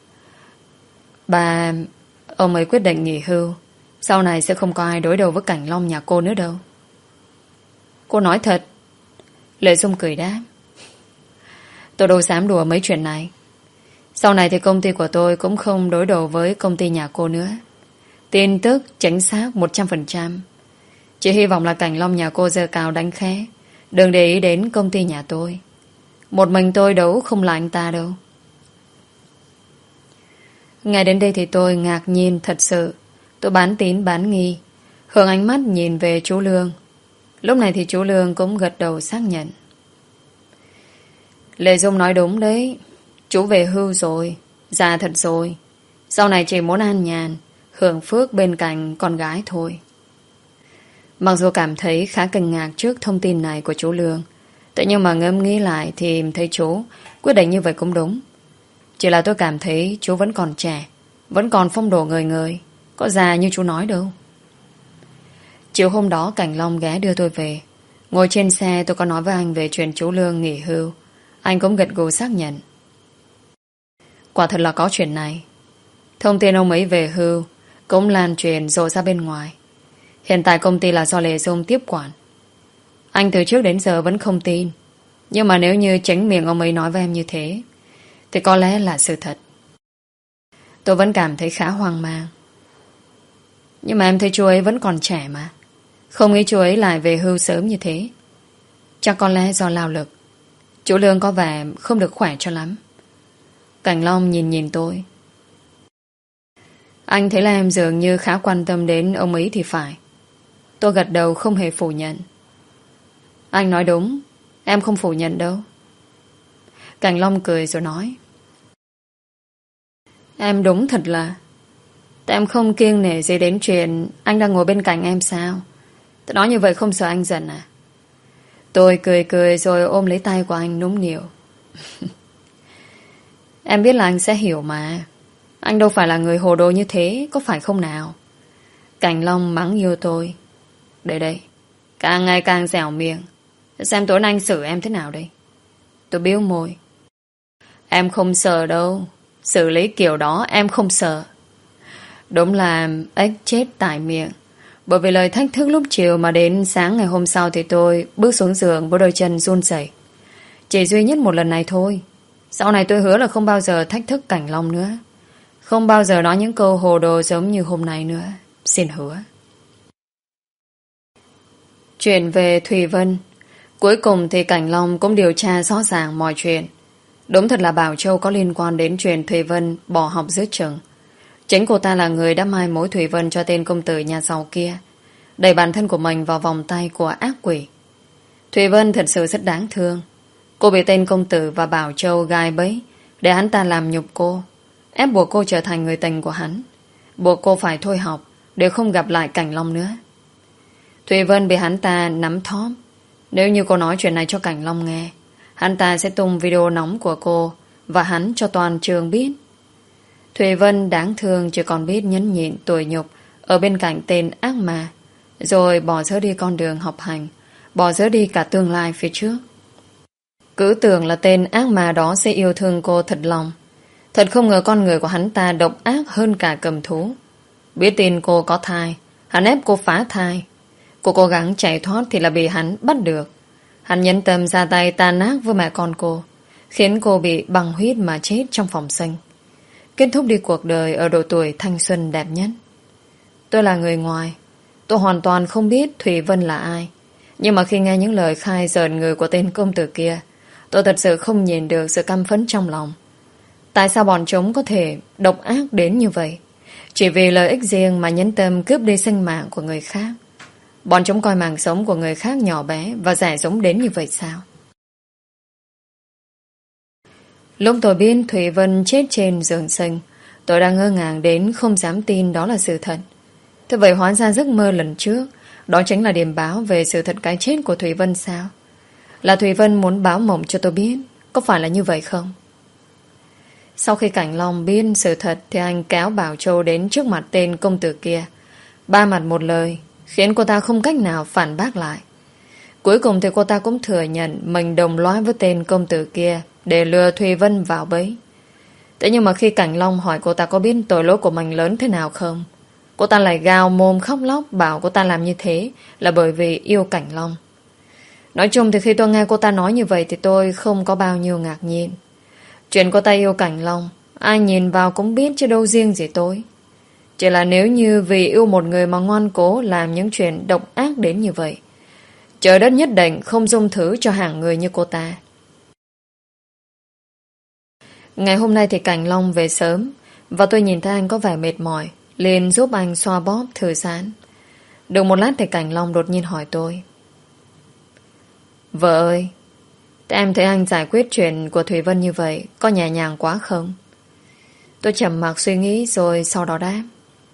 Bà Ông ấy quyết định nghỉ hưu, sau này sẽ không có ai đối đầu với Cảnh Long nhà cô nữa đâu. Cô nói thật? Lệ Dung cười đáp. Tôi đâu dám đùa mấy chuyện này. Sau này thì công ty của tôi cũng không đối đầu với công ty nhà cô nữa. Tin tức chính xác một trăm phần trăm. Chỉ hy vọng là Cảnh Long nhà cô giơ cao đánh khẽ, đừng để ý đến công ty nhà tôi. Một mình tôi đấu không là anh ta đâu. Ngay đến đây thì tôi ngạc nhiên thật sự. Tôi bán tín bán nghi, hướng ánh mắt nhìn về chú Lương. Lúc này thì chú Lương cũng gật đầu xác nhận. Lệ Dung nói đúng đấy. Chú về hưu rồi, già thật rồi. Sau này chỉ muốn an nhàn, hưởng phước bên cạnh con gái thôi. Mặc dù cảm thấy khá kinh ngạc trước thông tin này của chú Lương, thế nhưng mà ngẫm nghĩ lại thì thấy chú quyết định như vậy cũng đúng. Chỉ là tôi cảm thấy chú vẫn còn trẻ, vẫn còn phong độ ngời ngời, có già như chú nói đâu. Chiều hôm đó Cảnh Long ghé đưa tôi về. Ngồi trên xe tôi có nói với anh về chuyện chú Lương nghỉ hưu. Anh cũng gật gù xác nhận. Quả thật là có chuyện này. Thông tin ông ấy về hưu cũng lan truyền rộ ra bên ngoài. Hiện tại công ty là do Lệ Dung tiếp quản. Anh từ trước đến giờ vẫn không tin, nhưng mà nếu như chính miệng ông ấy nói với em như thế thì có lẽ là sự thật. Tôi vẫn cảm thấy khá hoang mang. Nhưng mà em thấy chú ấy vẫn còn trẻ mà. Không nghĩ chú ấy lại về hưu sớm như thế. Chắc có lẽ do lao lực. Chú Lương có vẻ không được khỏe cho lắm. Cảnh Long nhìn nhìn tôi. Anh thấy là em dường như khá quan tâm đến ông ấy thì phải. Tôi gật đầu không hề phủ nhận. Anh nói đúng, em không phủ nhận đâu. Cảnh Long cười rồi nói. Em đúng thật là tại em không kiêng nể gì đến chuyện anh đang ngồi bên cạnh em sao? Tôi nói như vậy không sợ anh giận à? Tôi cười cười rồi ôm lấy tay của anh nũng nịu. Em biết là anh sẽ hiểu mà. Anh đâu phải là người hồ đồ như thế, có phải không nào? Cảnh Long mắng yêu tôi. Đây đây, càng ngày càng dẻo miệng. Xem tối nay anh xử em thế nào đây? Tôi biếu môi. Em không sợ đâu. Xử lý kiểu đó em không sợ. Đúng là ếch chết tại miệng. Bởi vì lời thách thức lúc chiều mà đến sáng ngày hôm sau thì tôi bước xuống giường với đôi chân run rẩy. Chỉ duy nhất một lần này thôi. Sau này tôi hứa là không bao giờ thách thức Cảnh Long nữa. Không bao giờ nói những câu hồ đồ giống như hôm nay nữa. Xin hứa. Chuyện về Thùy Vân. Cuối cùng thì Cảnh Long cũng điều tra rõ ràng mọi chuyện. Đúng thật là Bảo Châu có liên quan đến chuyện Thùy Vân bỏ học giữa trường. Chính cô ta là người đã mai mối Thùy Vân cho tên công tử nhà giàu kia, đẩy bản thân của mình vào vòng tay của ác quỷ. Thùy Vân thật sự rất đáng thương. Cô bị tên công tử và Bảo Châu gai bẫy để hắn ta làm nhục cô, ép buộc cô trở thành người tình của hắn, buộc cô phải thôi học để không gặp lại Cảnh Long nữa. Thùy Vân bị hắn ta nắm thóp. Nếu như cô nói chuyện này cho Cảnh Long nghe, hắn ta sẽ tung video nóng của cô và hắn cho toàn trường biết. Thùy Vân đáng thương chỉ còn biết nhẫn nhịn tủi nhục ở bên cạnh tên ác ma, rồi bỏ dỡ đi con đường học hành, bỏ dỡ đi cả tương lai phía trước. Cứ tưởng là tên ác ma đó sẽ yêu thương cô thật lòng. Thật không ngờ con người của hắn ta độc ác hơn cả cầm thú. Biết tin cô có thai, hắn ép cô phá thai. Cô cố gắng chạy thoát thì là bị hắn bắt được. Hắn nhẫn tâm ra tay tàn ác với mẹ con cô, khiến cô bị băng huyết mà chết trong phòng sinh, kết thúc đi cuộc đời ở độ tuổi thanh xuân đẹp nhất. Tôi là người ngoài, tôi hoàn toàn không biết Thùy Vân là ai. Nhưng mà khi nghe những lời khai rợn người của tên công tử kia, tôi thật sự không nhìn được sự căm phẫn trong lòng. Tại sao bọn chúng có thể độc ác đến như vậy, chỉ vì lợi ích riêng mà nhẫn tâm cướp đi sinh mạng của người khác? Bọn chúng coi mạng sống của người khác nhỏ bé và rẻ rúng đến như vậy sao? Lúc tôi biết Thùy Vân chết trên giường sinh, tôi đang ngơ ngàng đến không dám tin đó là sự thật. Thế vậy hóa ra giấc mơ lần trước đó chính là điểm báo về sự thật cái chết của Thùy Vân sao? Là Thùy Vân muốn báo mộng cho tôi biết, có phải là như vậy không? Sau khi Cảnh Long biết sự thật thì anh kéo Bảo Châu đến trước mặt tên công tử kia, ba mặt một lời, khiến cô ta không cách nào phản bác lại. Cuối cùng thì cô ta cũng thừa nhận mình đồng lõa với tên công tử kia để lừa Thùy Vân vào bẫy. Thế nhưng mà khi Cảnh Long hỏi cô ta có biết tội lỗi của mình lớn thế nào không, cô ta lại gào mồm khóc lóc bảo cô ta làm như thế là bởi vì yêu Cảnh Long. Nói chung thì khi tôi nghe cô ta nói như vậy thì tôi không có bao nhiêu ngạc nhiên. Chuyện cô ta yêu Cảnh Long ai nhìn vào cũng biết chứ đâu riêng gì tôi. Chỉ là nếu như vì yêu một người mà ngoan cố làm những chuyện độc ác đến như vậy, trời đất nhất định không dung thứ cho hàng người như cô ta. Ngày hôm nay thì Cảnh Long về sớm, và tôi nhìn thấy anh có vẻ mệt mỏi, liền giúp anh xoa bóp thư giãn. Được một lát thì Cảnh Long đột nhiên hỏi tôi: Vợ ơi, thế em thấy anh giải quyết chuyện của Thùy Vân như vậy có nhẹ nhàng quá không? Tôi trầm mặc suy nghĩ rồi sau đó đáp: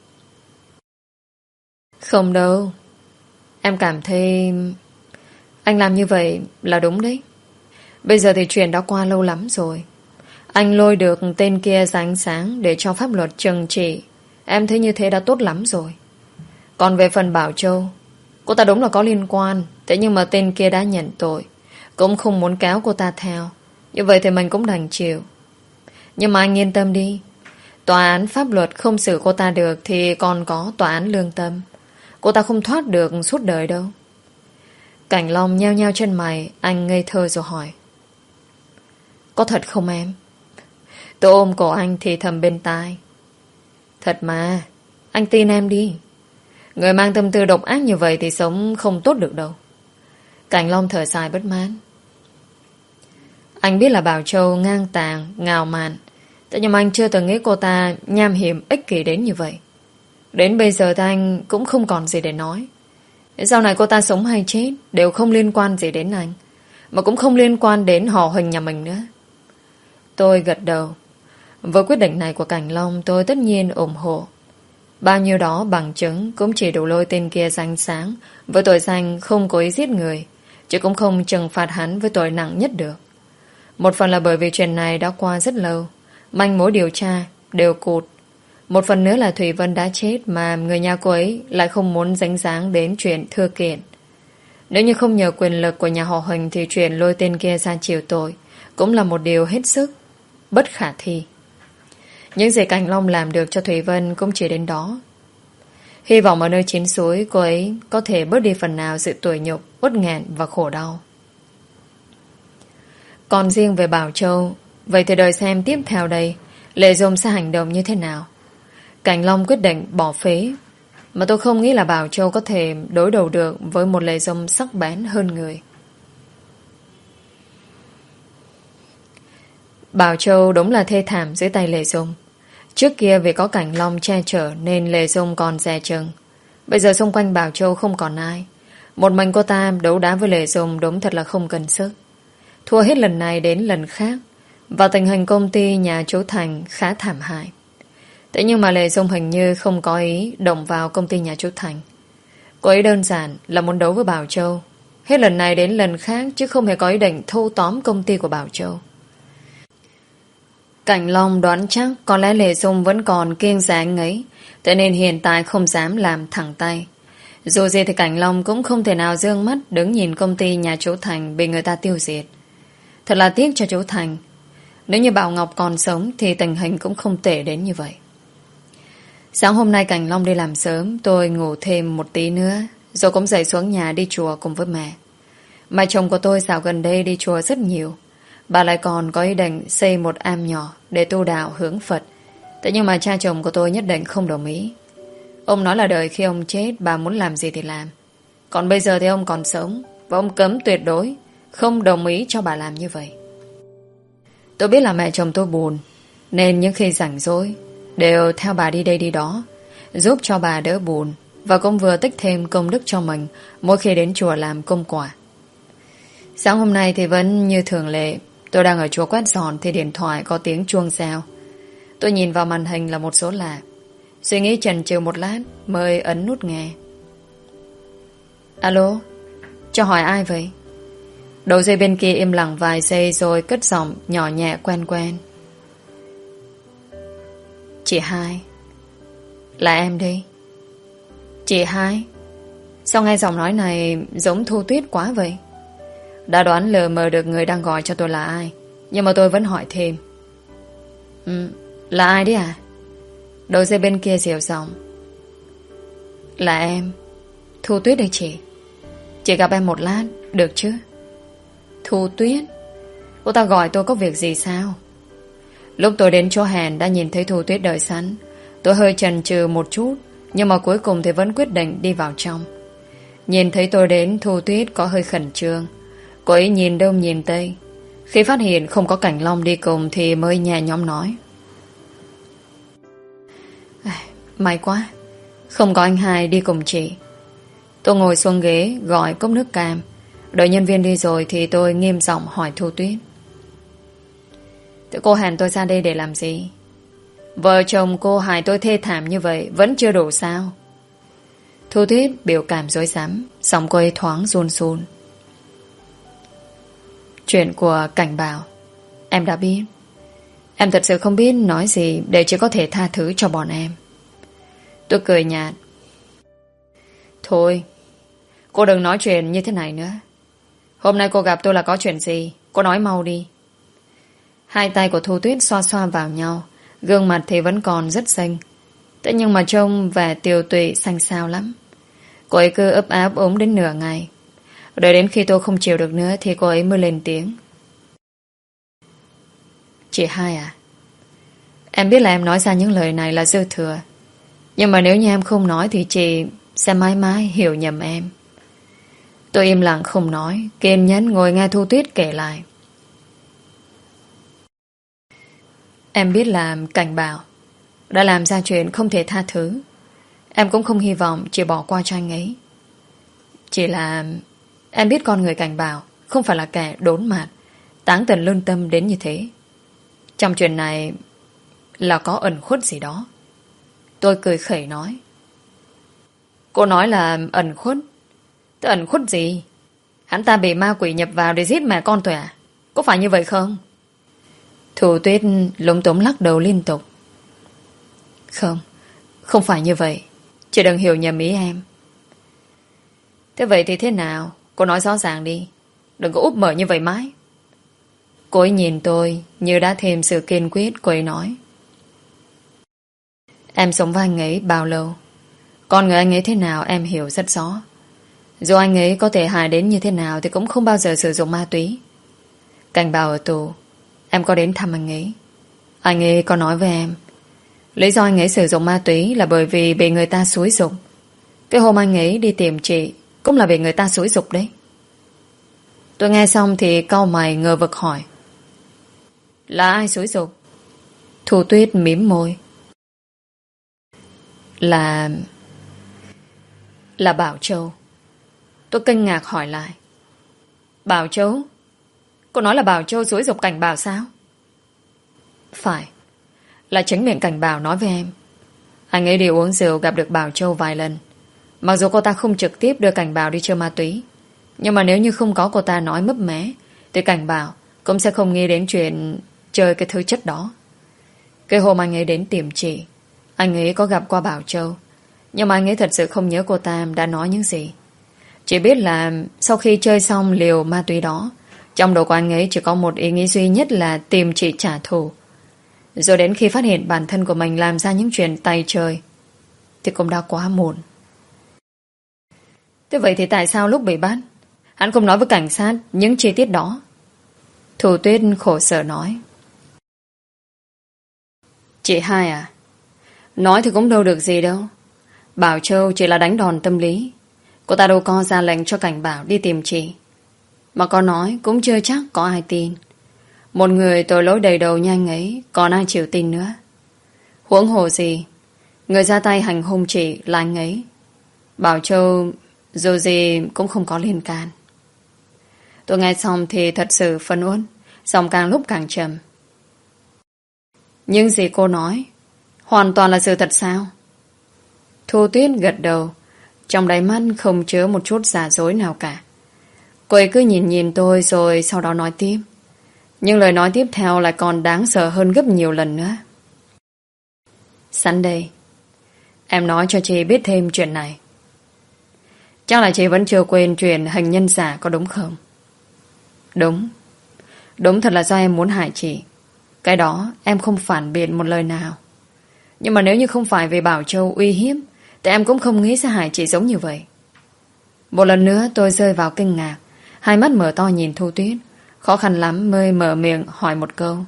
Không đâu. Em cảm thấy anh làm như vậy là đúng đấy. Bây giờ thì chuyện đã qua lâu lắm rồi. Anh lôi được tên kia ra ánh sáng để cho pháp luật trừng trị. Em thấy như thế đã tốt lắm rồi. Còn về phần Bảo Châu, cô ta đúng là có liên quan, thế nhưng mà tên kia đã nhận tội, cũng không muốn kéo cô ta theo. Như vậy thì mình cũng đành chịu. Nhưng mà anh yên tâm đi, tòa án pháp luật không xử cô ta được thì còn có tòa án lương tâm. Cô ta không thoát được suốt đời đâu. Cảnh Long nheo nheo chân mày, anh ngây thơ rồi hỏi: Có thật không em? Tôi ôm cổ anh thì thầm bên tai: Thật mà, anh tin em đi. Người mang tâm tư độc ác như vậy thì sống không tốt được đâu. Cảnh Long thở dài bất mãn: Anh biết là Bảo Châu ngang tàng, ngạo mạn, thế nhưng mà anh chưa từng nghĩ cô ta nham hiểm ích kỷ đến như vậy. Đến bây giờ thì anh cũng không còn gì để nói. Sau này cô ta sống hay chết đều không liên quan gì đến anh, mà cũng không liên quan đến họ Huỳnh nhà mình nữa. Tôi gật đầu. Với quyết định này của Cảnh Long, tôi tất nhiên ủng hộ. Bao nhiêu đó bằng chứng cũng chỉ đủ lôi tên kia danh sáng với tội danh không cố ý giết người, chứ cũng không trừng phạt hắn với tội nặng nhất được. Một phần là bởi vì chuyện này đã qua rất lâu, manh mối điều tra đều cụt. Một phần nữa là Thủy Vân đã chết mà người nhà cô ấy lại không muốn dính dáng đến chuyện thưa kiện. Nếu như không nhờ quyền lực của nhà họ Huỳnh thì chuyện lôi tên kia ra chịu tội cũng là một điều hết sức bất khả thi. Những gì Cảnh Long làm được cho Thủy Vân cũng chỉ đến đó. Hy vọng ở nơi chín suối cô ấy có thể bớt đi phần nào sự tủi nhục, uất nghẹn và khổ đau. Còn riêng về Bảo Châu, vậy thì đợi xem tiếp theo đây Lệ Dung sẽ hành động như thế nào. Cảnh Long quyết định bỏ phế, mà tôi không nghĩ là Bảo Châu có thể đối đầu được với một Lệ Dung sắc bén hơn người. Bảo Châu đúng là thê thảm dưới tay Lệ Dung. Trước kia vì có Cảnh Long che chở nên Lệ Dung còn dè chừng. Bây giờ xung quanh Bảo Châu không còn ai. Một mình cô ta đấu đá với Lệ Dung đúng thật là không cần sức. Thua hết lần này đến lần khác, và tình hình công ty nhà chú Thành khá thảm hại. Thế nhưng mà Lệ Dung hình như không có ý động vào công ty nhà chú Thành. Cô ấy đơn giản là muốn đấu với Bảo Châu hết lần này đến lần khác, chứ không hề có ý định thâu tóm công ty của Bảo Châu. Cảnh Long đoán chắc có lẽ Lệ Dung vẫn còn kiêng dè anh ấy, thế nên hiện tại không dám làm thẳng tay. Dù gì thì Cảnh Long cũng không thể nào dương mắt đứng nhìn công ty nhà chú Thành bị người ta tiêu diệt. Thật là tiếc cho chú Thành. Nếu như Bảo Ngọc còn sống thì tình hình cũng không tệ đến như vậy. Sáng hôm nay Cảnh Long đi làm sớm, tôi ngủ thêm một tí nữa, rồi cũng dậy xuống nhà đi chùa cùng với mẹ. Mà chồng của tôi dạo gần đây đi chùa rất nhiều. Bà lại còn có ý định xây một am nhỏ để tu đạo hướng Phật. Thế nhưng mà cha chồng của tôi nhất định không đồng ý. Ông nói là đợi khi ông chết bà muốn làm gì thì làm. Còn bây giờ thì ông còn sống, và ông cấm tuyệt đối không đồng ý cho bà làm như vậy. Tôi biết là mẹ chồng tôi buồn, nên những khi rảnh rỗi đều theo bà đi đây đi đó, giúp cho bà đỡ buồn, và cũng vừa tích thêm công đức cho mình mỗi khi đến chùa làm công quả. Sáng hôm nay thì vẫn như thường lệ, tôi đang ở chùa quét dọn thì điện thoại có tiếng chuông reo. Tôi nhìn vào màn hình là một số lạ. Suy nghĩ chần chừ một lát mới ấn nút nghe. Alo, cho hỏi ai vậy? Đầu dây bên kia im lặng vài giây rồi cất giọng nhỏ nhẹ quen quen. Chị Hai. Là em đi. Chị Hai? Sao nghe giọng nói này giống Thu Tuyết quá vậy? Đã đoán lờ mờ được người đang gọi cho tôi là ai, nhưng mà tôi vẫn hỏi thêm. Ừ, là ai đấy à? Đầu dây bên kia dịu giọng. Là em, Thu Tuyết đây chị. Chị gặp em một lát, được chứ? Thu Tuyết? Cô ta gọi tôi có việc gì sao? Lúc tôi đến chỗ hẹn đã nhìn thấy Thu Tuyết đợi sẵn. Tôi hơi chần chừ một chút, nhưng mà cuối cùng thì vẫn quyết định đi vào trong. Nhìn thấy tôi đến, Thu Tuyết có hơi khẩn trương. Cô ấy nhìn đông nhìn tây. Khi phát hiện không có Cảnh Long đi cùng thì mới nhẹ nhõm nói. May quá, không có anh hai đi cùng chị. Tôi ngồi xuống ghế gọi cốc nước cam. Đợi nhân viên đi rồi thì tôi nghiêm giọng hỏi Thu Tuyết. Thế cô hẹn tôi ra đây để làm gì? Vợ chồng cô hại tôi thê thảm như vậy vẫn chưa đủ sao? Thu Tuyết biểu cảm rối rắm, giọng cô ấy thoáng run run. Chuyện của Cảnh Bảo em đã biết. Em thật sự không biết nói gì để chỉ có thể tha thứ cho bọn em. Tôi cười nhạt. Thôi, cô đừng nói chuyện như thế này nữa. Hôm nay cô gặp tôi là có chuyện gì? Cô nói mau đi. Hai tay của Thu Tuyết xoa xoa vào nhau, gương mặt thì vẫn còn rất xinh. Thế nhưng mà trông vẻ tiều tụy xanh xao lắm. Cô ấy cứ ấp áp ốm đến nửa ngày. Đợi đến khi tôi không chịu được nữa thì cô ấy mới lên tiếng. Chị Hai à, em biết là em nói ra những lời này là dư thừa, nhưng mà nếu như em không nói thì chị sẽ mãi mãi hiểu nhầm em. Tôi im lặng không nói, kiên nhẫn ngồi nghe Thu Tuyết kể lại. Em biết là Cảnh Bảo đã làm ra chuyện không thể tha thứ. Em cũng không hy vọng chị bỏ qua cho anh ấy. Chỉ là em biết con người Cảnh Bảo không phải là kẻ đốn mạt, táng tận lương tâm đến như thế. Trong chuyện này là có ẩn khuất gì đó. Tôi cười khẩy nói. Cô nói là ẩn khuất? Thế ẩn khuất gì? Hắn ta bị ma quỷ nhập vào để giết mẹ con tôi à? Có phải như vậy không? Thủ Tuyết lúng túng lắc đầu liên tục. Không, không phải như vậy. Chị đừng hiểu nhầm ý em. Thế vậy thì thế nào? Cô nói rõ ràng đi. Đừng có úp mở như vậy mãi. Cô ấy nhìn tôi như đã thêm sự kiên quyết. Cô ấy nói. Em sống với anh ấy bao lâu? Con người anh ấy thế nào em hiểu rất rõ. Dù anh ấy có thể hại đến như thế nào thì cũng không bao giờ sử dụng ma túy. Cảnh Bảo ở tù, em có đến thăm anh ấy. Anh ấy có nói với em lý do anh ấy sử dụng ma túy là bởi vì bị người ta xúi giục. Cái hôm anh ấy đi tìm chị cũng là bị người ta xúi giục đấy. Tôi nghe xong thì cau mày ngờ vực hỏi. Là ai xúi giục? Thu Tuyết mím môi. Là... Là Bảo Châu. Tôi kinh ngạc hỏi lại. Bảo Châu? Cô nói là Bảo Châu xúi giục Cảnh Bảo sao? Phải. Là chính miệng Cảnh Bảo nói với em. Anh ấy đi uống rượu gặp được Bảo Châu vài lần. Mặc dù cô ta không trực tiếp đưa Cảnh Bảo đi chơi ma túy, nhưng mà nếu như không có cô ta nói mấp mé thì Cảnh Bảo cũng sẽ không nghĩ đến chuyện chơi cái thứ chất đó. Cái hôm anh ấy đến tìm chị, anh ấy có gặp qua Bảo Châu, nhưng mà anh ấy thật sự không nhớ cô ta đã nói những gì. Chỉ biết là sau khi chơi xong liều ma túy đó, trong đầu của anh ấy chỉ có một ý nghĩ duy nhất là tìm chị trả thù. Rồi đến khi phát hiện bản thân của mình làm ra những chuyện tay chơi thì cũng đã quá muộn. Thế vậy thì tại sao lúc bị bắt hắn không nói với cảnh sát những chi tiết đó? Thủ Tuyết khổ sở nói. Chị hai à, nói thì cũng đâu được gì đâu. Bảo Châu chỉ là đánh đòn tâm lý. Cô ta đâu có ra lệnh cho Cảnh Bảo đi tìm chị. Mà có nói cũng chưa chắc có ai tin. Một người tội lỗi đầy đầu như anh ấy, còn ai chịu tin nữa. Huống hồ gì, người ra tay hành hung chị là anh ấy. Bảo Châu dù gì cũng không có liên can. Tôi nghe xong thì thật sự phân uất, giọng càng lúc càng trầm. Nhưng gì cô nói hoàn toàn là sự thật sao? Thu Tuyết gật đầu, trong đáy mắt không chứa một chút giả dối nào cả. Cô ấy cứ nhìn nhìn tôi rồi sau đó nói tiếp. Nhưng lời nói tiếp theo lại còn đáng sợ hơn gấp nhiều lần nữa. Sẵn đây, em nói cho chị biết thêm chuyện này. Chắc là chị vẫn chưa quên chuyện hình nhân giả có đúng không? Đúng. Đúng thật là do em muốn hại chị. Cái đó em không phản biện một lời nào. Nhưng mà nếu như không phải vì Bảo Châu uy hiếp thì em cũng không nghĩ sẽ hại chị giống như vậy. Một lần nữa tôi rơi vào kinh ngạc, hai mắt mở to nhìn Thu Tuyết, khó khăn lắm mới mở miệng hỏi một câu.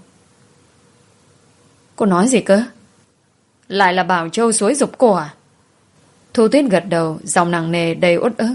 Cô nói gì cơ? Lại là Bảo Châu xúi giục cô à? Thu Tuyết gật đầu, giọng nặng nề đầy uất ức.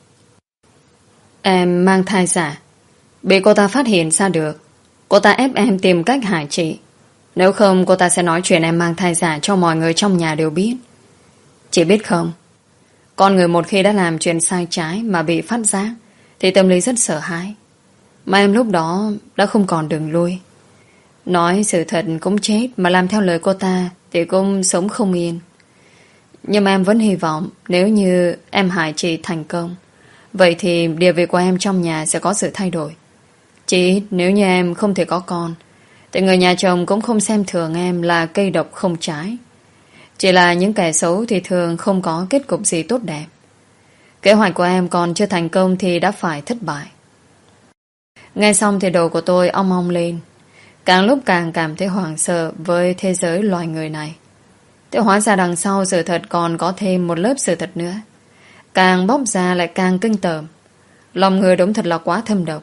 Em mang thai giả, bị cô ta phát hiện ra được. Cô ta ép em tìm cách hại chị. Nếu không cô ta sẽ nói chuyện em mang thai giả cho mọi người trong nhà đều biết. Chị biết không, con người một khi đã làm chuyện sai trái mà bị phát giác thì tâm lý rất sợ hãi. Mà em lúc đó đã không còn đường lui. Nói sự thật cũng chết, mà làm theo lời cô ta thì cũng sống không yên. Nhưng mà em vẫn hy vọng nếu như em hại chị thành công, vậy thì địa vị của em trong nhà sẽ có sự thay đổi. Chỉ nếu như em không thể có con thì người nhà chồng cũng không xem thường em là cây độc không trái. Chỉ là những kẻ xấu thì thường không có kết cục gì tốt đẹp. Kế hoạch của em còn chưa thành công thì đã phải thất bại. Nghe xong thì đầu của tôi ong ong lên, càng lúc càng cảm thấy hoảng sợ với thế giới loài người này. Thế hóa ra đằng sau sự thật còn có thêm một lớp sự thật nữa. Càng bóc ra lại càng kinh tởm. Lòng người đúng thật là quá thâm độc.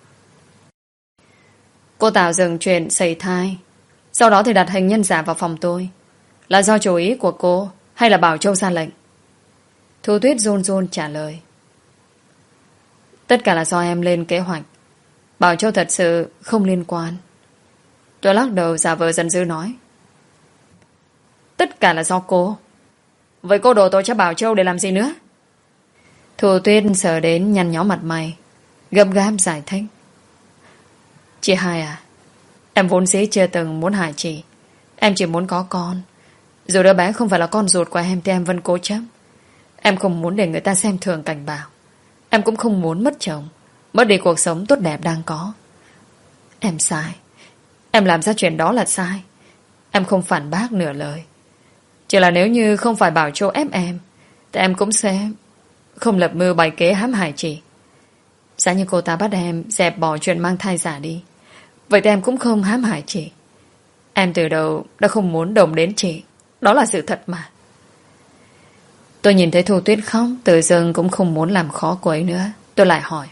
Cô tạo dựng chuyện sẩy thai, sau đó thì đặt hình nhân giả vào phòng tôi. Là do chủ ý của cô hay là Bảo Châu ra lệnh? Thu Tuyết run run trả lời. Tất cả là do em lên kế hoạch. Bảo Châu thật sự không liên quan. Tôi lắc đầu giả vờ giận dữ nói. Tất cả là do cô. Vậy cô đổ tội cho Bảo Châu để làm gì nữa? Thu Tuyết sợ đến nhăn nhó mặt mày, gấp gáp giải thích. Chị hai à, em vốn dĩ chưa từng muốn hại chị, Em chỉ muốn có con. Dù đứa bé không phải là con ruột của em thì em vẫn cố chấp. Em không muốn để người ta xem thường Cảnh Bảo. Em cũng không muốn mất chồng, mất đi cuộc sống tốt đẹp đang có. Em sai. Em làm ra chuyện đó là sai. Em không phản bác nửa lời. Chỉ là nếu như không phải Bảo Châu ép em thì em cũng sẽ không lập mưu bày kế hãm hại chị. Giá như cô ta bắt em dẹp bỏ chuyện mang thai giả đi, vậy thì em cũng không hãm hại chị. Em từ đầu đã không muốn động đến chị. Đó là sự thật mà. Tôi nhìn thấy Thu Tuyết khóc, tự dưng cũng không muốn làm khó cô ấy nữa. Tôi lại hỏi: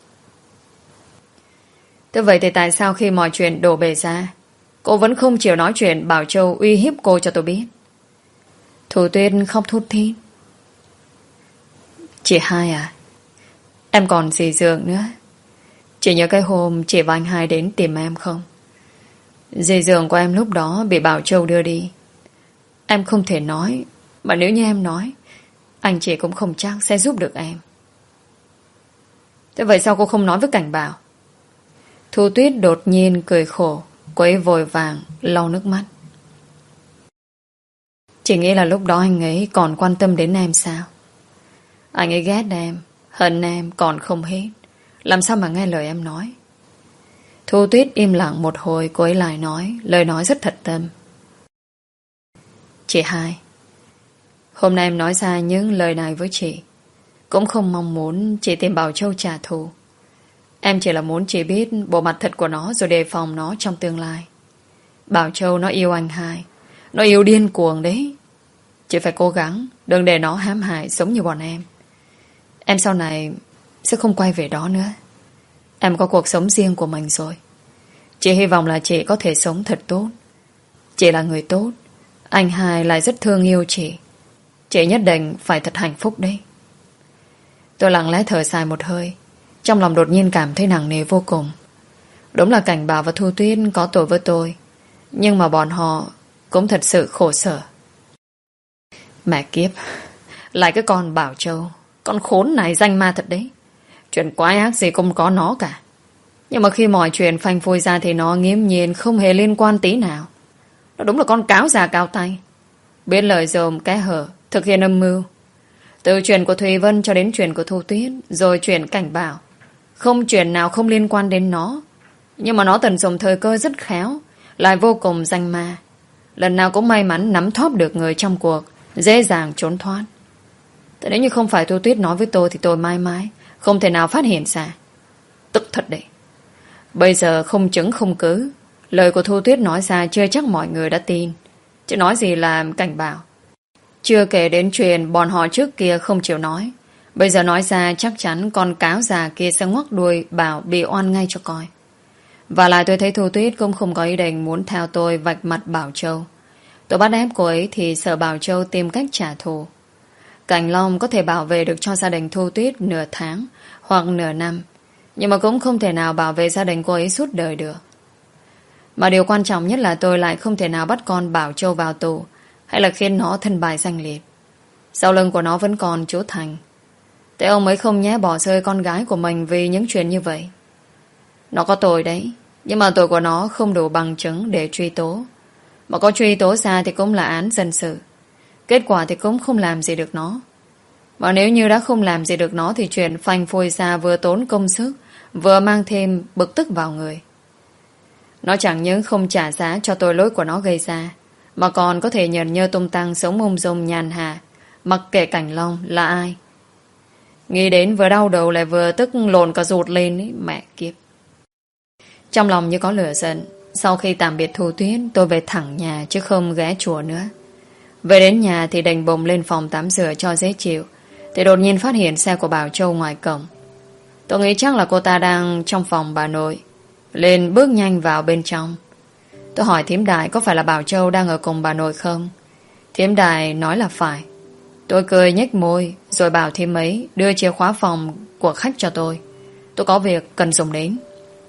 thế vậy thì tại sao khi mọi chuyện đổ bể ra, cô vẫn không chịu nói chuyện Bảo Châu uy hiếp cô cho tôi biết? Thu Tuyết khóc thút thít: chị Hai à, em còn gì dường nữa. Chị nhớ cái hôm chị và anh Hai đến tìm em không? Dì dường của em lúc đó bị Bảo Châu đưa đi. Em không thể nói, mà nếu như em nói, anh chị cũng không chắc sẽ giúp được em. Thế vậy sao cô không nói với Cảnh Bảo? Thu Tuyết đột nhiên cười khổ. Cô ấy vội vàng lau nước mắt. Chị nghĩ là lúc đó anh ấy còn quan tâm đến em sao? Anh ấy ghét em, hận em còn không hết. Làm sao mà nghe lời em nói? Thu Tuyết im lặng một hồi, cô ấy lại nói, lời nói rất thật tâm. Chị Hai, hôm nay em nói ra những lời này với chị, cũng không mong muốn chị tìm Bảo Châu trả thù. Em chỉ là muốn chị biết bộ mặt thật của nó rồi đề phòng nó trong tương lai. Bảo Châu nó yêu anh Hai, nó yêu điên cuồng đấy. Chị phải cố gắng đừng để nó hãm hại giống như bọn em. Em sau này sẽ không quay về đó nữa. Em có cuộc sống riêng của mình rồi. Chị hy vọng là chị có thể sống thật tốt. Chị là người tốt, anh Hai lại rất thương yêu chị. Chị nhất định phải thật hạnh phúc đấy. Tôi lặng lẽ thở dài một hơi. Trong lòng đột nhiên cảm thấy nặng nề vô cùng. Đúng là Cảnh Bảo và Thu Tuyết có tội với tôi, nhưng mà bọn họ cũng thật sự khổ sở. Mẹ kiếp, lại cái con Bảo Châu, con khốn này danh ma thật đấy. Chuyện quái ác gì cũng có nó cả. Nhưng mà khi mọi chuyện phanh phui ra thì nó nghiễm nhiên không hề liên quan tí nào. Nó đúng là con cáo già cao tay, biết lời dòm kẽ hở, thực hiện âm mưu. Từ chuyện của Thùy Vân cho đến chuyện của Thu Tuyết, rồi chuyện Cảnh Bảo, không chuyện nào không liên quan đến nó. Nhưng mà nó tận dụng thời cơ rất khéo, lại vô cùng danh ma. Lần nào cũng may mắn nắm thóp được người trong cuộc, dễ dàng trốn thoát. Thế nếu như không phải Thu Tuyết nói với tôi thì tôi mãi mãi không thể nào phát hiện ra. Tức thật đấy. Bây giờ không chứng không cứ, lời của Thu Tuyết nói ra chưa chắc mọi người đã tin. Chứ nói gì là Cảnh Bảo. Chưa kể đến chuyện bọn họ trước kia không chịu nói, bây giờ nói ra chắc chắn con cáo già kia sẽ ngoắc đuôi bảo bị oan ngay cho coi. Và lại tôi thấy Thu Tuyết cũng không có ý định muốn theo tôi vạch mặt Bảo Châu. Tôi bắt ép cô ấy thì sợ Bảo Châu tìm cách trả thù. Cảnh Long có thể bảo vệ được cho gia đình Thu Tuyết nửa tháng hoặc nửa năm, nhưng mà cũng không thể nào bảo vệ gia đình cô ấy suốt đời được. Mà điều quan trọng nhất là tôi lại không thể nào bắt con Bảo Châu vào tù hay là khiến nó thân bại danh liệt. Sau lưng của nó vẫn còn chú Thành. Thế ông ấy không nhé bỏ rơi con gái của mình vì những chuyện như vậy. Nó có tội đấy, nhưng mà tội của nó không đủ bằng chứng để truy tố. Mà có truy tố ra thì cũng là án dân sự. Kết quả thì cũng không làm gì được nó. Mà nếu như đã không làm gì được nó thì chuyện phanh phui ra vừa tốn công sức, vừa mang thêm bực tức vào người. Nó chẳng những không trả giá cho tội lỗi của nó gây ra, mà còn có thể nhờn nhơ tung tăng sống ung dung nhàn hạ, mặc kệ Cảnh Long là ai. Nghĩ đến vừa đau đầu lại vừa tức lộn cả ruột lên ấy, mẹ kiếp. Trong lòng như có lửa giận. Sau khi tạm biệt Thu Tuyết, tôi về thẳng nhà chứ không ghé chùa nữa. Về đến nhà thì đành bồng lên phòng tắm rửa cho dễ chịu, thì đột nhiên phát hiện xe của Bảo Châu ngoài cổng. Tôi nghĩ chắc là cô ta đang trong phòng bà nội, lên bước nhanh vào bên trong. Tôi hỏi thím Đại có phải là Bảo Châu đang ở cùng bà nội không. Thím Đại nói là phải. Tôi cười nhếch môi rồi bảo thím ấy đưa chìa khóa phòng của khách cho tôi. Tôi có việc cần dùng đến.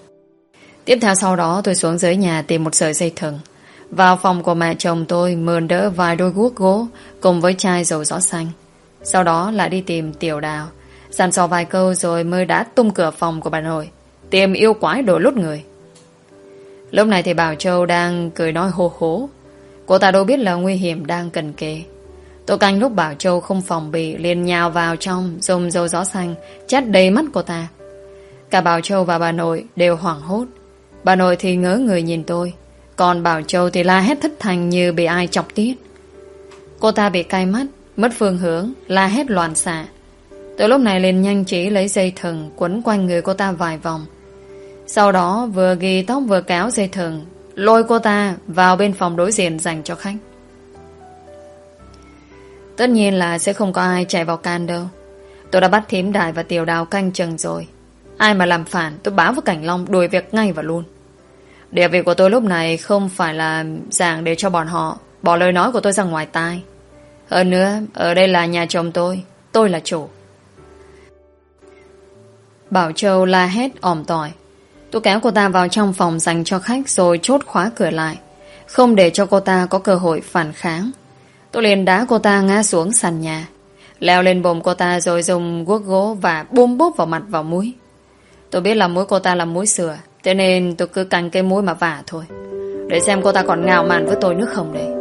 Tiếp theo sau đó tôi xuống dưới nhà tìm một sợi dây thừng, vào phòng của mẹ chồng tôi mượn đỡ vài đôi guốc gỗ cùng với chai dầu gió xanh. Sau đó lại đi tìm Tiểu Đào, dặn dò vài câu rồi mới đã tung cửa phòng của bà nội, tìm yêu quái đồ lút người. Lúc này thì Bảo Châu đang cười nói hô hố. Cô ta đâu biết là nguy hiểm đang cận kề. Tôi canh lúc Bảo Châu không phòng bị, liền nhào vào trong, dùng dầu gió xanh chát đầy mắt cô ta. Cả Bảo Châu và bà nội đều hoảng hốt. Bà nội thì ngớ người nhìn tôi, còn Bảo Châu thì la hét thất thanh như bị ai chọc tiết. Cô ta bị cay mắt, mất phương hướng, la hét loạn xạ. Tôi lúc này liền nhanh trí lấy dây thừng quấn quanh người cô ta vài vòng. Sau đó vừa ghi tóc vừa kéo dây thừng, lôi cô ta vào bên phòng đối diện dành cho khách. Tất nhiên là sẽ không có ai chạy vào can đâu. Tôi đã bắt thím Đại và Tiểu Đào canh chừng rồi. Ai mà làm phản tôi báo với Cảnh Long đuổi việc ngay và luôn. Địa vị của tôi lúc này không phải là dạng để cho bọn họ bỏ lời nói của tôi ra ngoài tai. Hơn nữa, ở đây là nhà chồng tôi, tôi là chủ. Bảo Châu la hét ỏm tỏi. Tôi kéo cô ta vào trong phòng dành cho khách rồi chốt khóa cửa lại, không để cho cô ta có cơ hội phản kháng. Tôi liền đá cô ta ngã xuống sàn nhà, leo lên bụng cô ta rồi dùng guốc gỗ và bôm bốp vào mặt vào mũi. Tôi biết là mũi cô ta là mũi sữa, thế nên tôi cứ canh cái mũi mà vả thôi, để xem cô ta còn ngạo mạn với tôi nữa không đấy.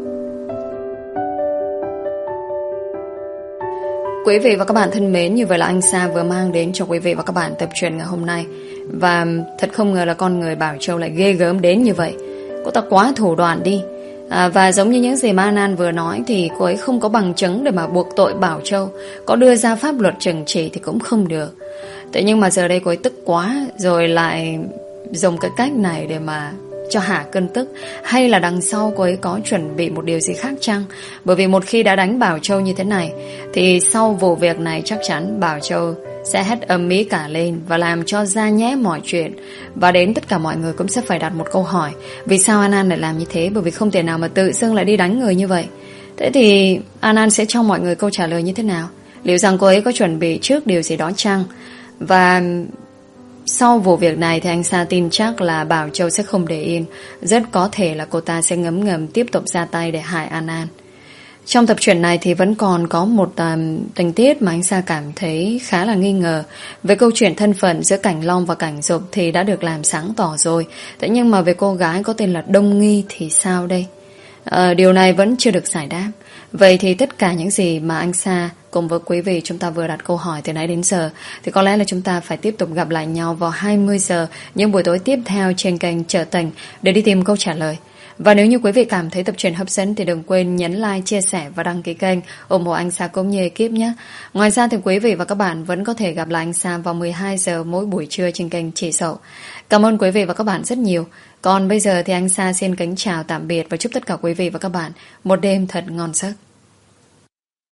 Quý vị và các bạn thân mến, như vậy là anh Sa vừa mang đến cho quý vị và các bạn tập truyện ngày hôm nay. Và thật không ngờ là con người Bảo Châu lại ghê gớm đến như vậy. Cô ta quá thủ đoạn đi. à, Và giống như những gì mà An An vừa nói, thì cô ấy không có bằng chứng để mà buộc tội Bảo Châu. Có đưa ra pháp luật trừng trị thì cũng không được. Thế nhưng mà giờ đây cô ấy tức quá, rồi lại dùng cái cách này để mà cho hả cơn tức. Hay là đằng sau cô ấy có chuẩn bị một điều gì khác chăng? Bởi vì một khi đã đánh Bảo Châu như thế này, thì sau vụ việc này chắc chắn Bảo Châu sẽ hét ầm ĩ cả lên và làm cho ra nhẽ mọi chuyện. Và đến tất cả mọi người cũng sẽ phải đặt một câu hỏi: vì sao An An lại làm như thế? Bởi vì không thể nào mà tự dưng lại đi đánh người như vậy. Thế thì An An sẽ cho mọi người câu trả lời như thế nào? Liệu rằng cô ấy có chuẩn bị trước điều gì đó chăng? Và sau vụ việc này thì anh Sa tin chắc là Bảo Châu sẽ không để yên. Rất có thể là cô ta sẽ ngấm ngầm tiếp tục ra tay để hại An An. Trong tập truyện này thì vẫn còn có một um, tình tiết mà anh Sa cảm thấy khá là nghi ngờ. Về câu chuyện thân phận giữa Cảnh Long và Cảnh Dục thì đã được làm sáng tỏ rồi. Thế nhưng mà về cô gái có tên là Đông Nghi thì sao đây? À, điều này vẫn chưa được giải đáp. Vậy thì tất cả những gì mà anh Sa cùng với quý vị chúng ta vừa đặt câu hỏi từ nãy đến giờ, thì có lẽ là chúng ta phải tiếp tục gặp lại nhau vào hai mươi giờ những buổi tối tiếp theo trên kênh Trở Tình để đi tìm câu trả lời. Và nếu như quý vị cảm thấy tập truyện hấp dẫn thì đừng quên nhấn like, chia sẻ và đăng ký kênh ủng hộ anh Sa cũng như ekip nhé. Ngoài ra thì quý vị và các bạn vẫn có thể gặp lại anh Sa vào mười hai giờ mỗi buổi trưa trên kênh Chỉ Sậu. Cảm ơn quý vị và các bạn rất nhiều. Còn bây giờ thì anh Sa xin kính chào tạm biệt và chúc tất cả quý vị và các bạn một đêm thật ngon giấc.